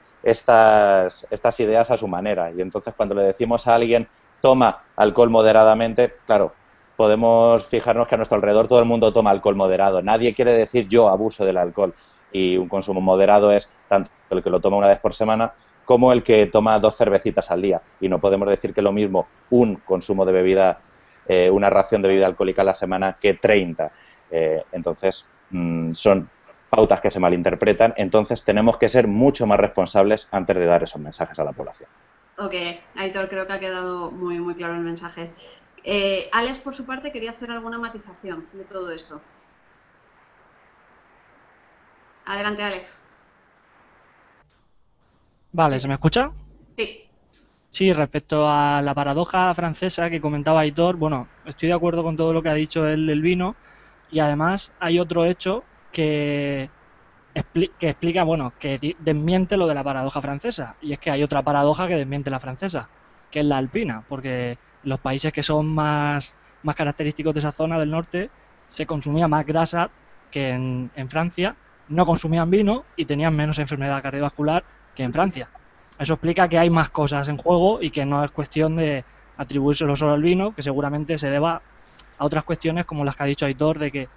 estas ideas a su manera, y entonces cuando le decimos a alguien toma alcohol moderadamente, claro, podemos fijarnos que a nuestro alrededor todo el mundo toma alcohol moderado. Nadie quiere decir yo abuso del alcohol, y un consumo moderado es tanto el que lo toma una vez por semana como el que toma 2 cervecitas al día, y no podemos decir que lo mismo un consumo de bebida, una ración de bebida alcohólica a la semana que 30. Entonces, son pautas que se malinterpretan, entonces tenemos que ser mucho más responsables antes de dar esos mensajes a la población. Ok, Aitor, creo que ha quedado muy, muy claro el mensaje. Alex, por su parte, quería hacer alguna matización de todo esto. Adelante, Alex. Vale, ¿se me escucha? Sí. Sí, respecto a la paradoja francesa que comentaba Aitor, bueno, estoy de acuerdo con todo lo que ha dicho él del vino, y además hay otro hecho que explica, bueno, que desmiente lo de la paradoja francesa, y es que hay otra paradoja que desmiente la francesa, que es la alpina, porque los países que son más característicos de esa zona del norte se consumía más grasa que en Francia, no consumían vino y tenían menos enfermedad cardiovascular que en Francia. Eso explica que hay más cosas en juego y que no es cuestión de atribuírselo solo al vino, que seguramente se deba a otras cuestiones como las que ha dicho Aitor, de que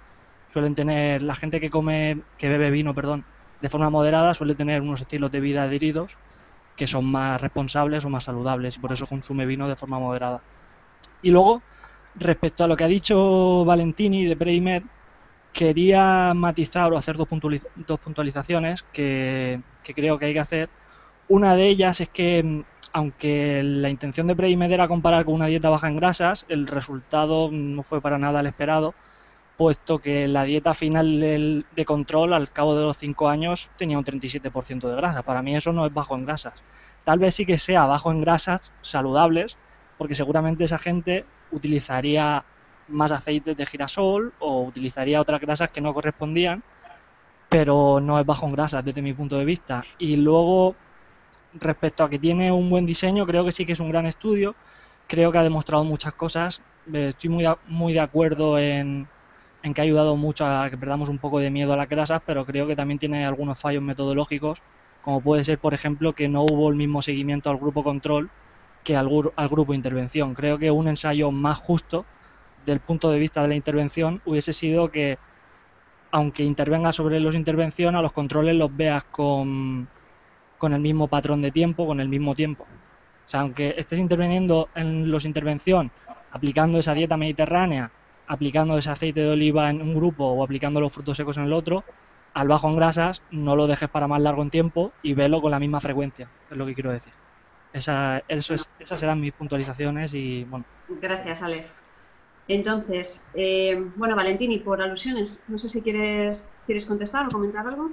suelen tener, la gente que bebe vino, perdón, de forma moderada suele tener unos estilos de vida adheridos que son más responsables o más saludables y por eso consume vino de forma moderada. Y luego, respecto a lo que ha dicho Valentini de Predimed, quería matizar o hacer dos puntualizaciones que creo que hay que hacer. Una de ellas es que, aunque la intención de Predimed era comparar con una dieta baja en grasas, el resultado no fue para nada el esperado, puesto que la dieta final de control al cabo de los 5 años tenía un 37% de grasa. Para mí eso no es bajo en grasas. Tal vez sí que sea bajo en grasas saludables, porque seguramente esa gente utilizaría más aceites de girasol o utilizaría otras grasas que no correspondían, pero no es bajo en grasas desde mi punto de vista. Y luego, respecto a que tiene un buen diseño, creo que sí que es un gran estudio, creo que ha demostrado muchas cosas. Estoy muy de acuerdo en que ha ayudado mucho a que perdamos un poco de miedo a las grasas, pero creo que también tiene algunos fallos metodológicos, como puede ser, por ejemplo, que no hubo el mismo seguimiento al grupo control que al grupo intervención. Creo que un ensayo más justo del punto de vista de la intervención hubiese sido que, aunque intervenga sobre los intervención, a los controles los veas con el mismo patrón de tiempo, con el mismo tiempo. O sea, aunque estés interviniendo en los intervención, aplicando esa dieta mediterránea, aplicando ese aceite de oliva en un grupo o aplicando los frutos secos en el otro, al bajo en grasas no lo dejes para más largo en tiempo y velo con la misma frecuencia, es lo que quiero decir. Esas serán mis puntualizaciones y bueno. Gracias, Alex. Entonces, bueno, Valentini, por alusiones, no sé si quieres contestar o comentar algo.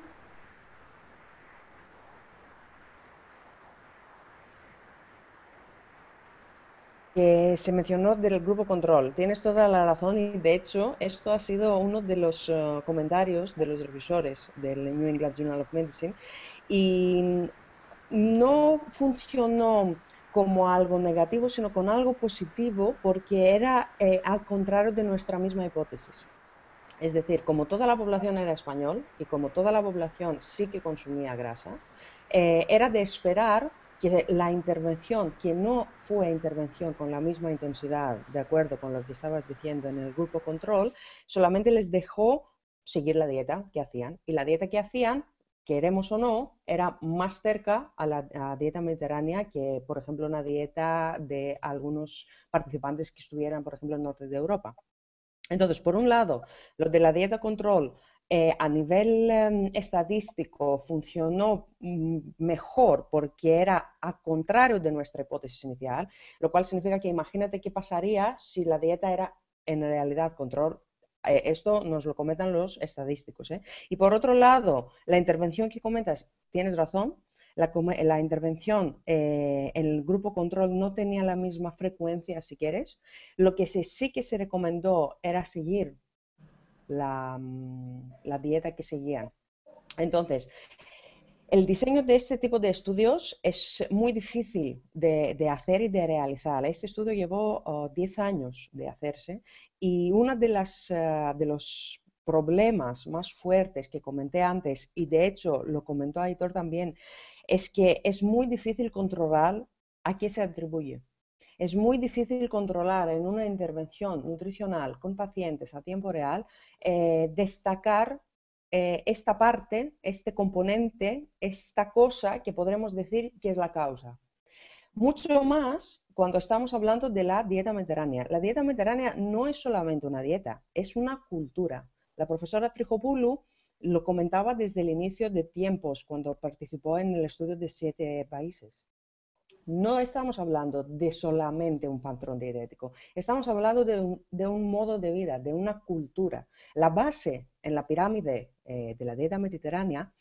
Que se mencionó del grupo control. Tienes toda la razón y de hecho esto ha sido uno de los comentarios de los revisores del New England Journal of Medicine y no funcionó como algo negativo sino con algo positivo porque era al contrario de nuestra misma hipótesis. Es decir, como toda la población era español y como toda la población sí que consumía grasa, era de esperar que la intervención, que no fue intervención con la misma intensidad, de acuerdo con lo que estabas diciendo en el grupo control, solamente les dejó seguir la dieta que hacían. Y la dieta que hacían, queremos o no, era más cerca a la dieta mediterránea que, por ejemplo, una dieta de algunos participantes que estuvieran, por ejemplo, en el norte de Europa. Entonces, por un lado, lo de la dieta control a nivel estadístico funcionó mejor porque era al contrario de nuestra hipótesis inicial, lo cual significa que imagínate qué pasaría si la dieta era en realidad control. Esto nos lo comentan los estadísticos. Y por otro lado, la intervención que comentas, tienes razón, la intervención en el grupo control no tenía la misma frecuencia, si quieres. Lo que sí que se recomendó era seguir la dieta que seguían. Entonces, el diseño de este tipo de estudios es muy difícil de hacer y de realizar. Este estudio llevó 10 años de hacerse y uno de los problemas más fuertes que comenté antes, y de hecho lo comentó Aitor también, es que es muy difícil controlar a qué se atribuye. Es muy difícil controlar en una intervención nutricional con pacientes a tiempo real, destacar esta parte, este componente, esta cosa que podremos decir que es la causa. Mucho más cuando estamos hablando de la dieta mediterránea. La dieta mediterránea no es solamente una dieta, es una cultura. La profesora Trijopoulou lo comentaba desde el inicio de tiempos, cuando participó en el estudio de 7 países. No estamos hablando de solamente un patrón dietético, estamos hablando de un modo de vida, de una cultura. La base en la pirámide de la dieta mediterránea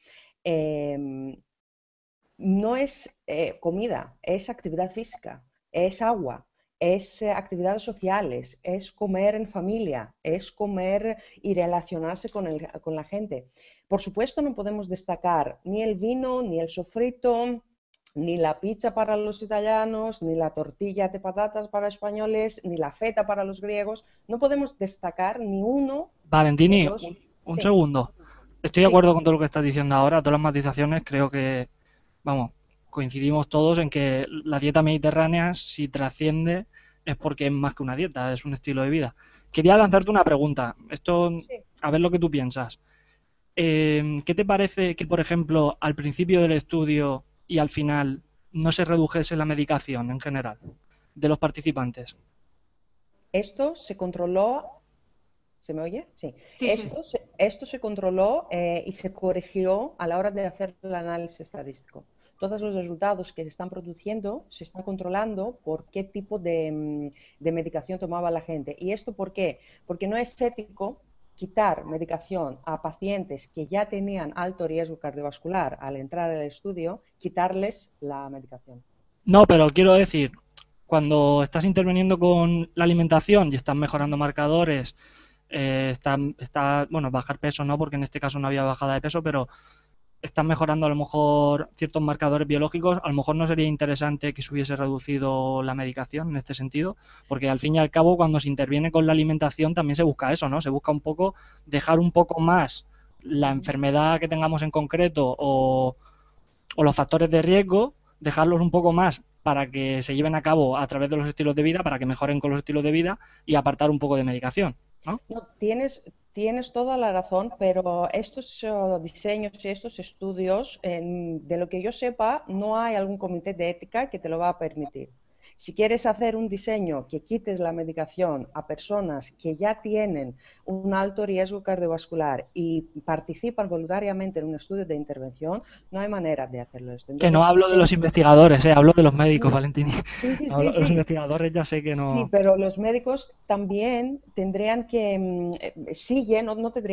no es comida, es actividad física, es agua, es actividades sociales, es comer en familia, es comer y relacionarse con la gente. Por supuesto, no podemos destacar ni el vino, ni el sofrito, ni la pizza para los italianos, ni la tortilla de patatas para españoles, ni la feta para los griegos. No podemos destacar ni uno. Valentini, un Sí. segundo. Estoy de acuerdo con todo lo que estás diciendo ahora, todas las matizaciones. Creo que, vamos, coincidimos todos en que la dieta mediterránea, si trasciende, es porque es más que una dieta, es un estilo de vida. Quería lanzarte una pregunta, esto, a ver lo que tú piensas. ¿Qué te parece que, por ejemplo, al principio del estudio y al final no se redujese la medicación en general de los participantes? Esto se controló. ¿Se me oye? Sí. Sí, Esto se controló y se corrigió a la hora de hacer el análisis estadístico. Todos los resultados que se están produciendo se están controlando por qué tipo de medicación tomaba la gente. ¿Y esto por qué? Porque no es ético quitar medicación a pacientes que ya tenían alto riesgo cardiovascular al entrar al estudio, quitarles la medicación. No, pero quiero decir, cuando estás interviniendo con la alimentación y estás mejorando marcadores, bueno, bajar peso no, porque en este caso no había bajada de peso, pero están mejorando a lo mejor ciertos marcadores biológicos, a lo mejor no sería interesante que se hubiese reducido la medicación en este sentido, porque al fin y al cabo cuando se interviene con la alimentación también se busca eso, ¿no? Se busca un poco dejar un poco más la enfermedad que tengamos en concreto o los factores de riesgo, dejarlos un poco más para que se lleven a cabo a través de los estilos de vida, para que mejoren con los estilos de vida y apartar un poco de medicación, ¿no? No, tienes toda la razón, pero estos diseños y estos estudios, de lo que yo sepa, no hay algún comité de ética que te lo va a permitir. Si quieres hacer un diseño que quites la medicación a personas que ya tienen un alto riesgo cardiovascular y participan voluntariamente en un estudio de intervención, no hay manera de hacerlo esto. Entonces, que no hablo de los investigadores, hablo de los médicos, Valentini. Sí. Los investigadores ya sé que no. Sí, pero los médicos también tendrían que siguen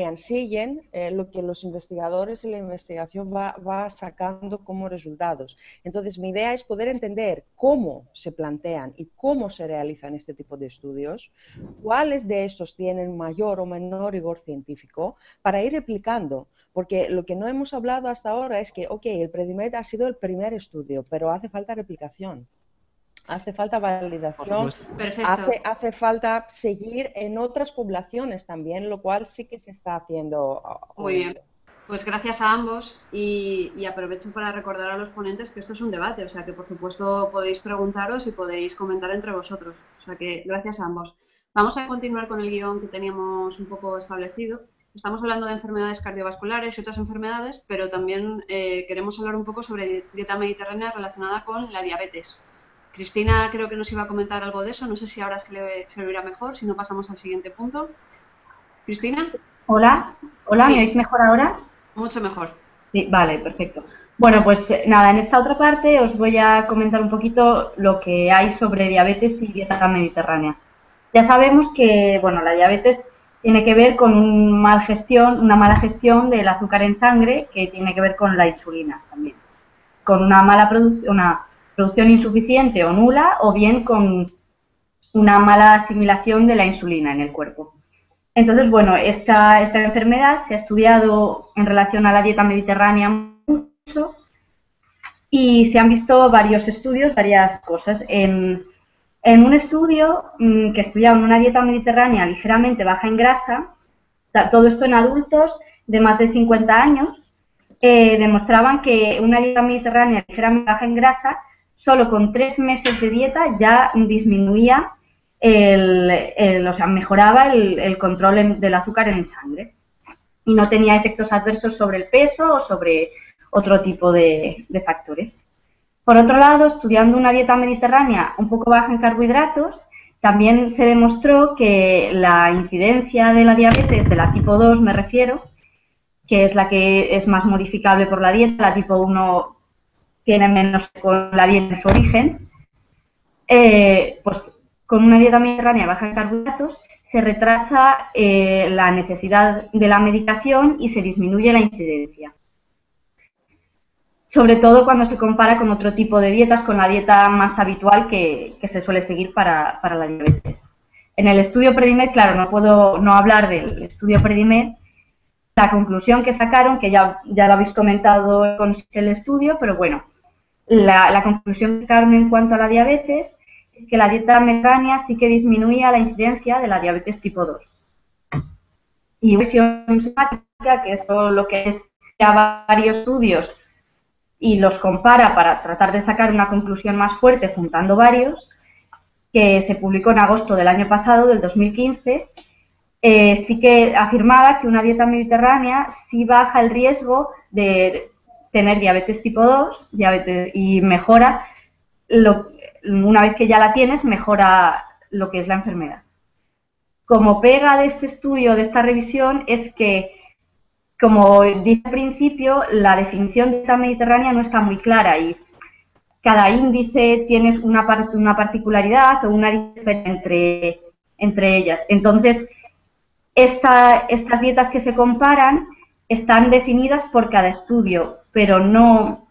lo que los investigadores y la investigación va sacando como resultados. Entonces, mi idea es poder entender cómo se plantean y cómo se realizan este tipo de estudios, cuáles de estos tienen mayor o menor rigor científico, para ir replicando. Porque lo que no hemos hablado hasta ahora es que, ok, el Predimed ha sido el primer estudio, pero hace falta replicación. Hace falta validación, hace falta seguir en otras poblaciones también, lo cual sí que se está haciendo. Muy bien. Pues gracias a ambos y aprovecho para recordar a los ponentes que esto es un debate, o sea que por supuesto podéis preguntaros y podéis comentar entre vosotros. O sea que gracias a ambos. Vamos a continuar con el guión que teníamos un poco establecido. Estamos hablando de enfermedades cardiovasculares y otras enfermedades, pero también queremos hablar un poco sobre dieta mediterránea relacionada con la diabetes. Cristina creo que nos iba a comentar algo de eso, no sé si ahora se le oirá mejor, si no pasamos al siguiente punto. Cristina. Hola, Sí. ¿me oís mejor ahora? Mucho mejor. Sí, vale, perfecto. Bueno, pues nada, en esta otra parte os voy a comentar un poquito lo que hay sobre diabetes y dieta mediterránea. Ya sabemos que, bueno, la diabetes tiene que ver con una mala gestión del azúcar en sangre, que tiene que ver con la insulina también, con una producción insuficiente o nula, o bien con una mala asimilación de la insulina en el cuerpo. Entonces, bueno, esta enfermedad se ha estudiado en relación a la dieta mediterránea mucho y se han visto varios estudios, varias cosas. En un estudio que estudiaba una dieta mediterránea ligeramente baja en grasa, todo esto en adultos de más de 50 años, demostraban que una dieta mediterránea ligeramente baja en grasa, solo con 3 meses de dieta ya disminuía o sea, mejoraba el control del azúcar en sangre y no tenía efectos adversos sobre el peso o sobre otro tipo de factores. Por otro lado, estudiando una dieta mediterránea un poco baja en carbohidratos, también se demostró que la incidencia de la diabetes, de la tipo 2 me refiero, que es la que es más modificable por la dieta, la tipo 1 tiene menos con la dieta en su origen, pues con una dieta mediterránea baja en carbohidratos se retrasa la necesidad de la medicación y se disminuye la incidencia. Sobre todo cuando se compara con otro tipo de dietas, con la dieta más habitual que se suele seguir para la diabetes. En el estudio Predimed, claro, no puedo no hablar del estudio Predimed, la conclusión que sacaron, que ya lo habéis comentado con el estudio, pero bueno, la conclusión que sacaron en cuanto a la diabetes es que la dieta mediterránea sí que disminuía la incidencia de la diabetes tipo 2. Y una visión sistemática, que es lo que es ya varios estudios y los compara para tratar de sacar una conclusión más fuerte juntando varios, que se publicó en agosto del año pasado, del 2015, sí que afirmaba que una dieta mediterránea sí baja el riesgo de tener diabetes tipo 2 y mejora, una vez que ya la tienes, mejora lo que es la enfermedad. Como pega de este estudio, de esta revisión, es que, como dije al principio, la definición de dieta mediterránea no está muy clara y cada índice tiene una particularidad o una diferencia entre ellas. Entonces, estas dietas que se comparan están definidas por cada estudio, pero no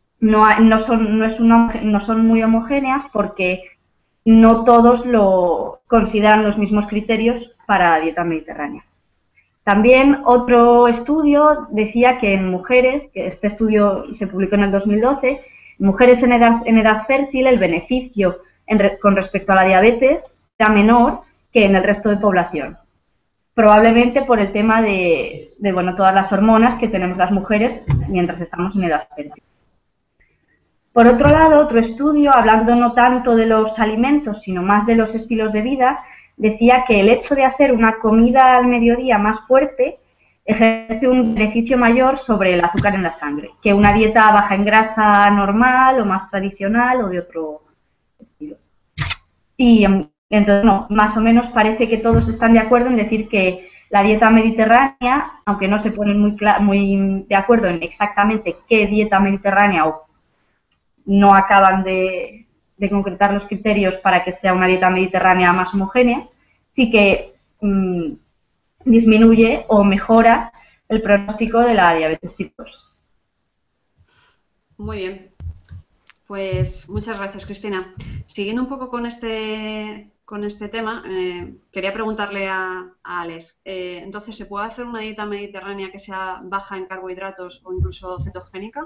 son muy homogéneas porque no todos lo consideran los mismos criterios para la dieta mediterránea. También otro estudio decía que en mujeres, que este estudio se publicó en el 2012, en mujeres en edad fértil el beneficio con respecto a la diabetes era menor que en el resto de población. Probablemente por el tema de todas las hormonas que tenemos las mujeres mientras estamos en edad fértil. Por otro lado, otro estudio, hablando no tanto de los alimentos, sino más de los estilos de vida, decía que el hecho de hacer una comida al mediodía más fuerte ejerce un beneficio mayor sobre el azúcar en la sangre, que una dieta baja en grasa normal o más tradicional o de otro estilo. Y entonces, más o menos parece que todos están de acuerdo en decir que la dieta mediterránea, aunque no se ponen muy de acuerdo en exactamente qué dieta mediterránea o no acaban de concretar los criterios para que sea una dieta mediterránea más homogénea, sí que disminuye o mejora el pronóstico de la diabetes tipo 2. Muy bien. Pues muchas gracias, Cristina. Siguiendo un poco con este tema, quería preguntarle a Alex, entonces, ¿se puede hacer una dieta mediterránea que sea baja en carbohidratos o incluso cetogénica?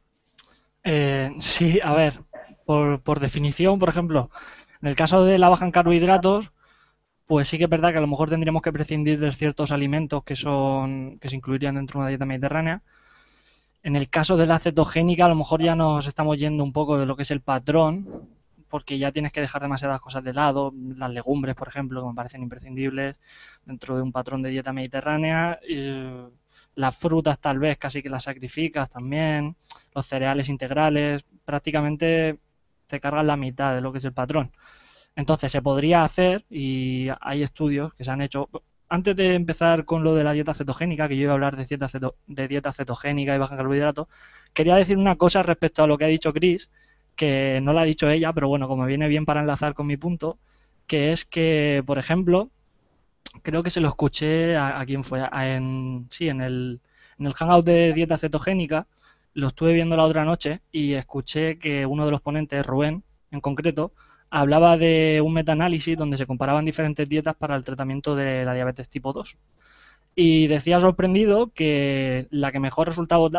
Sí, a ver, por definición, por ejemplo, en el caso de la baja en carbohidratos, pues sí que es verdad que a lo mejor tendríamos que prescindir de ciertos alimentos que se incluirían dentro de una dieta mediterránea. En el caso de la cetogénica, a lo mejor ya nos estamos yendo un poco de lo que es el patrón, porque ya tienes que dejar demasiadas cosas de lado, las legumbres, por ejemplo, que me parecen imprescindibles dentro de un patrón de dieta mediterránea. Las frutas tal vez casi que las sacrificas también, los cereales integrales, prácticamente te cargan la mitad de lo que es el patrón. Entonces se podría hacer, y hay estudios que se han hecho. Antes de empezar con lo de la dieta cetogénica, que yo iba a hablar de dieta cetogénica y baja en carbohidratos, quería decir una cosa respecto a lo que ha dicho Chris, que no la ha dicho ella, pero bueno, como viene bien para enlazar con mi punto, que es que, por ejemplo, creo que se lo escuché a quién fue, en el hangout de dieta cetogénica, lo estuve viendo la otra noche y escuché que uno de los ponentes, Rubén, en concreto, hablaba de un metaanálisis donde se comparaban diferentes dietas para el tratamiento de la diabetes tipo 2. Y decía sorprendido que la que mejor resultados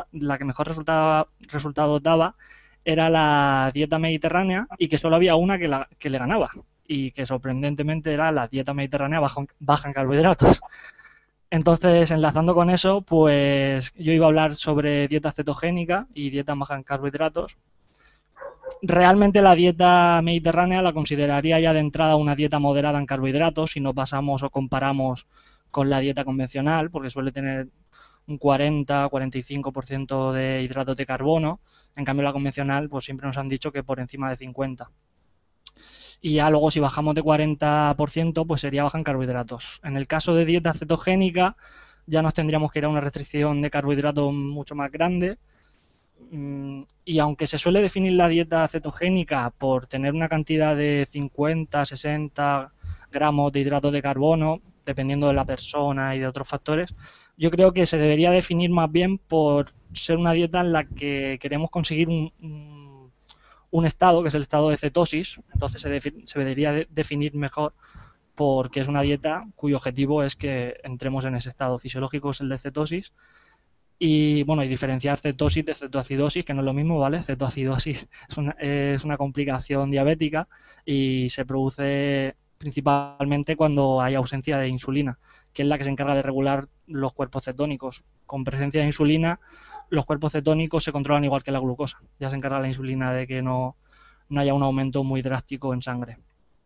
daba era la dieta mediterránea y que solo había una que le ganaba. Y que sorprendentemente era la dieta mediterránea baja en carbohidratos. Entonces, enlazando con eso, pues yo iba a hablar sobre dieta cetogénica y dieta baja en carbohidratos. Realmente la dieta mediterránea la consideraría ya de entrada una dieta moderada en carbohidratos si nos basamos o comparamos con la dieta convencional, porque suele tener un 40-45% de hidratos de carbono. En cambio, la convencional, pues siempre nos han dicho que por encima de 50%. Y ya luego si bajamos de 40%, pues sería baja en carbohidratos. En el caso de dieta cetogénica, ya nos tendríamos que ir a una restricción de carbohidratos mucho más grande. Y aunque se suele definir la dieta cetogénica por tener una cantidad de 50-60 gramos de hidratos de carbono, dependiendo de la persona y de otros factores, yo creo que se debería definir más bien por ser una dieta en la que queremos conseguir un estado, que es el estado de cetosis. Entonces se debería definir mejor porque es una dieta cuyo objetivo es que entremos en ese estado fisiológico, es el de cetosis. Y bueno, y diferenciar cetosis de cetoacidosis, que no es lo mismo, ¿vale? Cetoacidosis es una complicación diabética y se produce principalmente cuando hay ausencia de insulina, que es la que se encarga de regular los cuerpos cetónicos. Con presencia de insulina, los cuerpos cetónicos se controlan igual que la glucosa. Ya se encarga la insulina de que no haya un aumento muy drástico en sangre.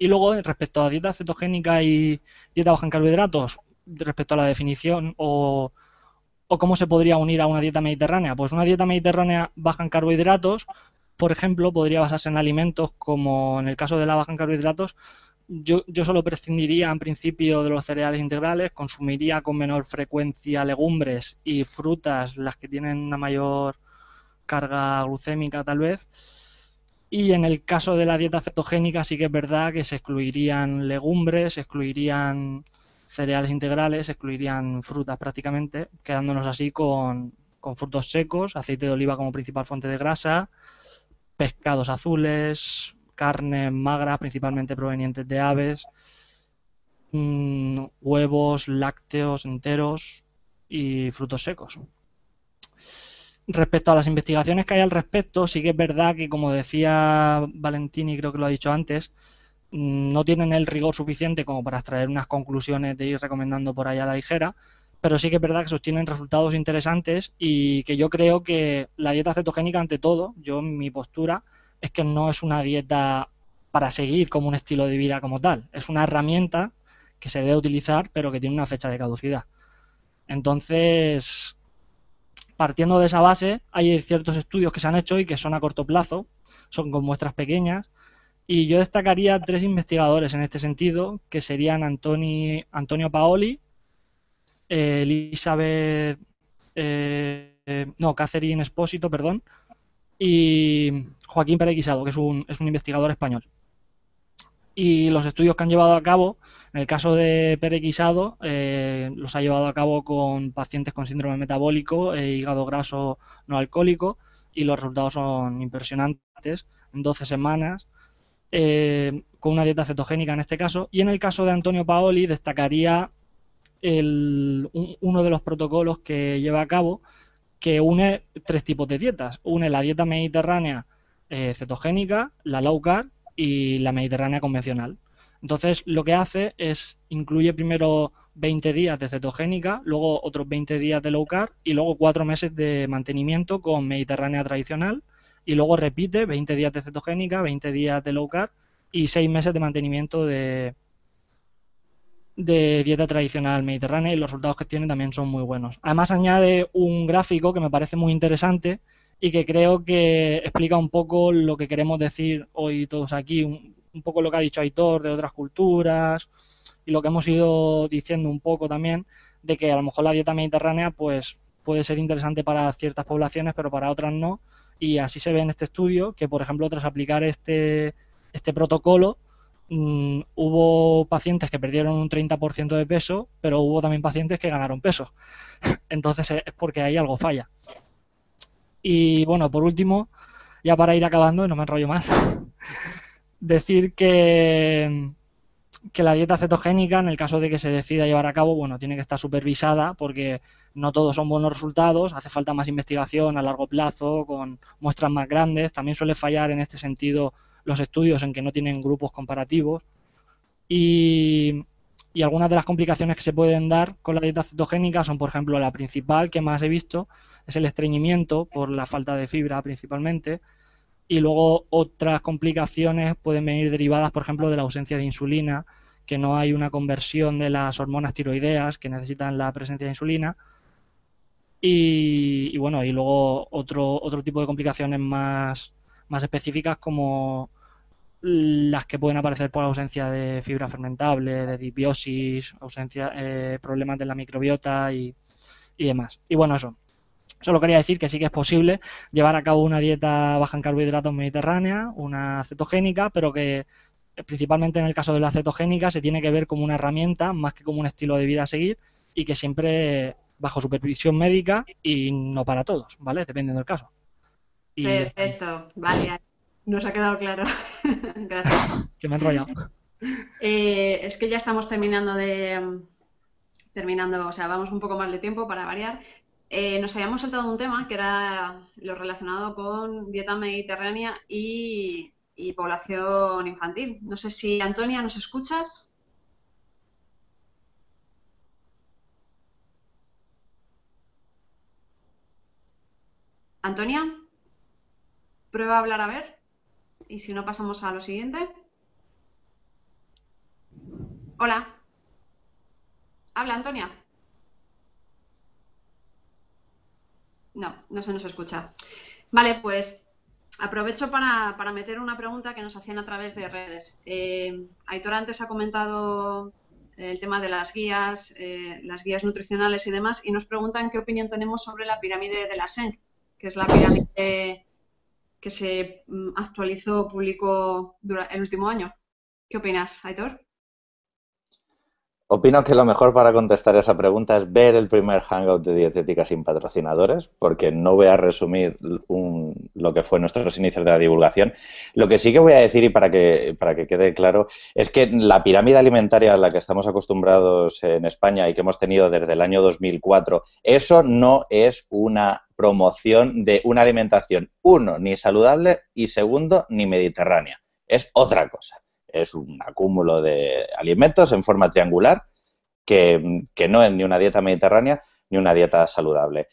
Y luego, respecto a dieta cetogénica y dieta baja en carbohidratos, respecto a la definición o cómo se podría unir a una dieta mediterránea, pues una dieta mediterránea baja en carbohidratos, por ejemplo, podría basarse en alimentos como en el caso de la baja en carbohidratos, yo solo prescindiría en principio de los cereales integrales, consumiría con menor frecuencia legumbres y frutas, las que tienen una mayor carga glucémica tal vez. Y en el caso de la dieta cetogénica sí que es verdad que se excluirían legumbres, se excluirían cereales integrales, se excluirían frutas prácticamente, quedándonos así con frutos secos, aceite de oliva como principal fuente de grasa, pescados azules, carne magra, principalmente provenientes de aves, huevos, lácteos enteros y frutos secos. Respecto a las investigaciones que hay al respecto, sí que es verdad que, como decía Valentini, creo que lo ha dicho antes, no tienen el rigor suficiente como para extraer unas conclusiones de ir recomendando por ahí a la ligera, pero sí que es verdad que sostienen resultados interesantes y que yo creo que la dieta cetogénica, ante todo, mi postura es que no es una dieta para seguir como un estilo de vida como tal, es una herramienta que se debe utilizar pero que tiene una fecha de caducidad. Entonces, partiendo de esa base, hay ciertos estudios que se han hecho y que son a corto plazo, son con muestras pequeñas, y yo destacaría 3 investigadores en este sentido, que serían Antonio Paoli, Elizabeth, Catherine Espósito, perdón, y Joaquín Perequisado, que es un investigador español. Y los estudios que han llevado a cabo, en el caso de Perequisado, los ha llevado a cabo con pacientes con síndrome metabólico e hígado graso no alcohólico, y los resultados son impresionantes. En 12 semanas, con una dieta cetogénica en este caso. Y en el caso de Antonio Paoli destacaría uno de los protocolos que lleva a cabo, que une 3 tipos de dietas. Une la dieta mediterránea cetogénica, la low carb y la mediterránea convencional. Entonces, lo que hace es incluye primero 20 días de cetogénica, luego otros 20 días de low carb y luego 4 meses de mantenimiento con mediterránea tradicional, y luego repite 20 días de cetogénica, 20 días de low carb y 6 meses de mantenimiento de dieta tradicional mediterránea, y los resultados que tiene también son muy buenos. Además, añade un gráfico que me parece muy interesante y que creo que explica un poco lo que queremos decir hoy todos aquí, un poco lo que ha dicho Aitor de otras culturas y lo que hemos ido diciendo un poco también, de que a lo mejor la dieta mediterránea pues puede ser interesante para ciertas poblaciones, pero para otras no, y así se ve en este estudio que, por ejemplo, tras aplicar este protocolo, hubo pacientes que perdieron un 30% de peso, pero hubo también pacientes que ganaron peso. Entonces es porque ahí algo falla. Y bueno, por último, ya para ir acabando, no me enrollo más, decir que la dieta cetogénica, en el caso de que se decida llevar a cabo, bueno, tiene que estar supervisada porque no todos son buenos resultados, hace falta más investigación a largo plazo, con muestras más grandes. También suele fallar en este sentido los estudios en que no tienen grupos comparativos. Y algunas de las complicaciones que se pueden dar con la dieta cetogénica son, por ejemplo, la principal que más he visto es el estreñimiento por la falta de fibra principalmente, y luego otras complicaciones pueden venir derivadas, por ejemplo, de la ausencia de insulina, que no hay una conversión de las hormonas tiroideas que necesitan la presencia de insulina, y bueno, y luego otro tipo de complicaciones más específicas, como las que pueden aparecer por ausencia de fibra fermentable, de disbiosis, problemas de la microbiota y demás. Y bueno, eso. Solo quería decir que sí que es posible llevar a cabo una dieta baja en carbohidratos mediterránea, una cetogénica, pero que principalmente en el caso de la cetogénica se tiene que ver como una herramienta más que como un estilo de vida a seguir, y que siempre bajo supervisión médica y no para todos, ¿vale? Dependiendo del caso. Perfecto, vale, nos ha quedado claro. Gracias. Que me he enrollado. Es que ya estamos terminando, o sea, vamos un poco más de tiempo para variar. Nos habíamos saltado un tema que era lo relacionado con dieta mediterránea y población infantil. No sé si, Antonia, ¿nos escuchas? Antonia, prueba a hablar a ver, y si no pasamos a lo siguiente. Hola. Habla, Antonia. No, no se nos escucha. Vale, pues aprovecho para meter una pregunta que nos hacían a través de redes. Aitor antes ha comentado el tema de las guías nutricionales y demás, y nos preguntan qué opinión tenemos sobre la pirámide de la SENC, que es la pirámide que se actualizó, publicó el último año. ¿Qué opinas, Aitor? Opino que lo mejor para contestar esa pregunta es ver el primer Hangout de Dietética sin patrocinadores, porque no voy a resumir lo que fue nuestros inicios de la divulgación. Lo que sí que voy a decir, y para que quede claro, es que la pirámide alimentaria a la que estamos acostumbrados en España y que hemos tenido desde el año 2004, eso no es una promoción de una alimentación, uno, ni saludable y segundo, ni mediterránea. Es otra cosa. Es un acúmulo de alimentos en forma triangular que no es ni una dieta mediterránea ni una dieta saludable.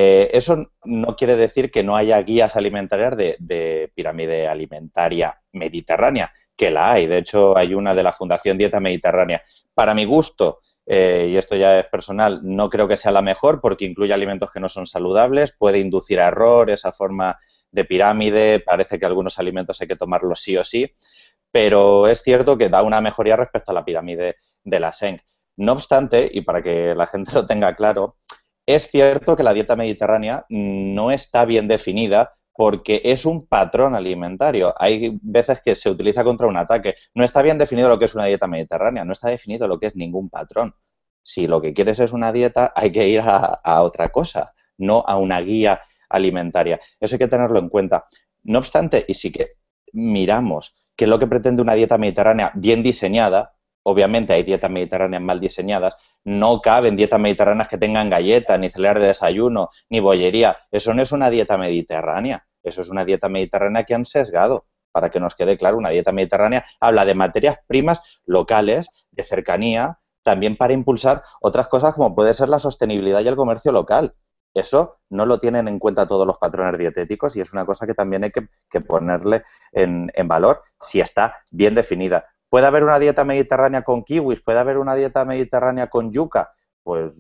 Eso no quiere decir que no haya guías alimentarias de pirámide alimentaria mediterránea, que la hay. De hecho, hay una de la Fundación Dieta Mediterránea. Para mi gusto, y esto ya es personal, no creo que sea la mejor porque incluye alimentos que no son saludables, puede inducir a error esa forma de pirámide, parece que algunos alimentos hay que tomarlos sí o sí, pero es cierto que da una mejoría respecto a la pirámide de la SENC. No obstante, y para que la gente lo tenga claro, es cierto que la dieta mediterránea no está bien definida porque es un patrón alimentario. Hay veces que se utiliza contra un ataque. No está bien definido lo que es una dieta mediterránea, no está definido lo que es ningún patrón. Si lo que quieres es una dieta, hay que ir a otra cosa, no a una guía alimentaria. Eso hay que tenerlo en cuenta. No obstante, y sí que miramos qué es lo que pretende una dieta mediterránea bien diseñada, obviamente hay dietas mediterráneas mal diseñadas, no caben dietas mediterráneas que tengan galletas, ni cereal de desayuno, ni bollería. Eso no es una dieta mediterránea, eso es una dieta mediterránea que han sesgado. Para que nos quede claro, una dieta mediterránea habla de materias primas locales, de cercanía, también para impulsar otras cosas como puede ser la sostenibilidad y el comercio local. Eso no lo tienen en cuenta todos los patrones dietéticos y es una cosa que también hay que ponerle en valor si está bien definida. ¿Puede haber una dieta mediterránea con kiwis? ¿Puede haber una dieta mediterránea con yuca? Pues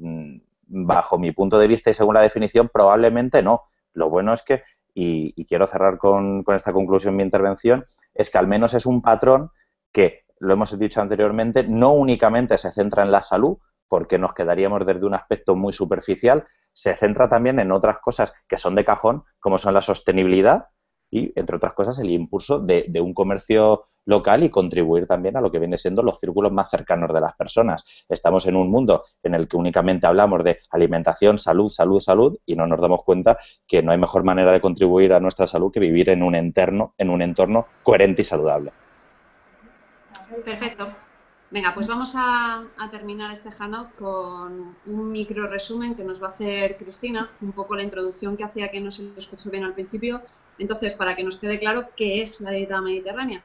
bajo mi punto de vista y según la definición, probablemente no. Lo bueno es que, y quiero cerrar con esta conclusión mi intervención, es que al menos es un patrón que, lo hemos dicho anteriormente, no únicamente se centra en la salud, porque nos quedaríamos desde un aspecto muy superficial, se centra también en otras cosas que son de cajón, como son la sostenibilidad y, entre otras cosas, el impulso de un comercio local y contribuir también a lo que viene siendo los círculos más cercanos de las personas. Estamos en un mundo en el que únicamente hablamos de alimentación, salud, salud, salud y no nos damos cuenta que no hay mejor manera de contribuir a nuestra salud que vivir en un entorno coherente y saludable. Perfecto. Venga, pues vamos a terminar este Hangout con un micro resumen que nos va a hacer Cristina, un poco la introducción que hacía que no se lo escuchó bien al principio. Entonces, para que nos quede claro qué es la dieta mediterránea.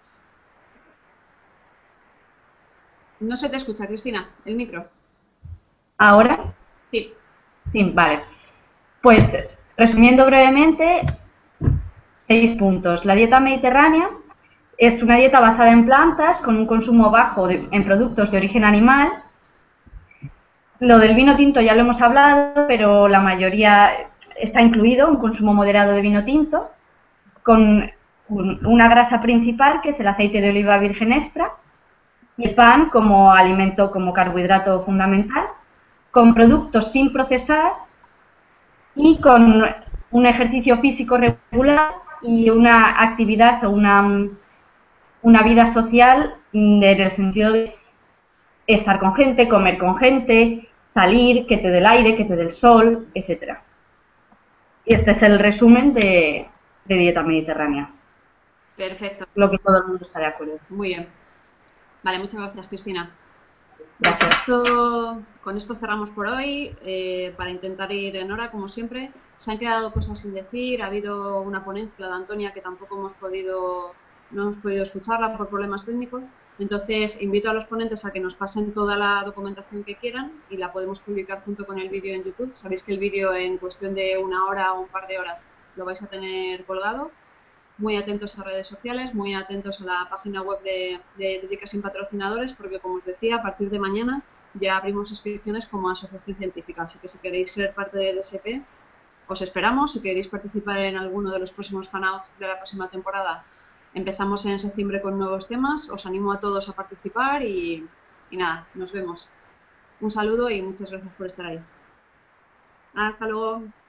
No se te escucha, Cristina, el micro. ¿Ahora? Sí. Sí, vale. Pues, resumiendo brevemente, 6 puntos. La dieta mediterránea es una dieta basada en plantas con un consumo bajo en productos de origen animal. Lo del vino tinto ya lo hemos hablado, pero la mayoría está incluido, un consumo moderado de vino tinto, con una grasa principal que es el aceite de oliva virgen extra y el pan como alimento, como carbohidrato fundamental, con productos sin procesar y con un ejercicio físico regular y una actividad o una vida social en el sentido de estar con gente, comer con gente, salir, que te dé el aire, que te dé el sol, etc. Y este es el resumen de dieta mediterránea. Perfecto. Lo que todo el mundo está de acuerdo. Muy bien. Vale, muchas gracias, Cristina. Gracias. Con esto cerramos por hoy. Para intentar ir en hora, como siempre. Se han quedado cosas sin decir. Ha habido una ponencia, la de Antonia, que tampoco no hemos podido escucharla por problemas técnicos. Entonces, invito a los ponentes a que nos pasen toda la documentación que quieran y la podemos publicar junto con el vídeo en YouTube. Sabéis que el vídeo en cuestión de una hora o un par de horas lo vais a tener colgado. muy atentos a redes sociales, muy atentos a la página web de Dedica sin patrocinadores, porque como os decía, a partir de mañana ya abrimos inscripciones como asociación científica, así que si queréis ser parte de DSP, os esperamos. Si queréis participar en alguno de los próximos fanouts de la próxima temporada, empezamos en septiembre con nuevos temas, os animo a todos a participar y nada, nos vemos. Un saludo y muchas gracias por estar ahí. Hasta luego.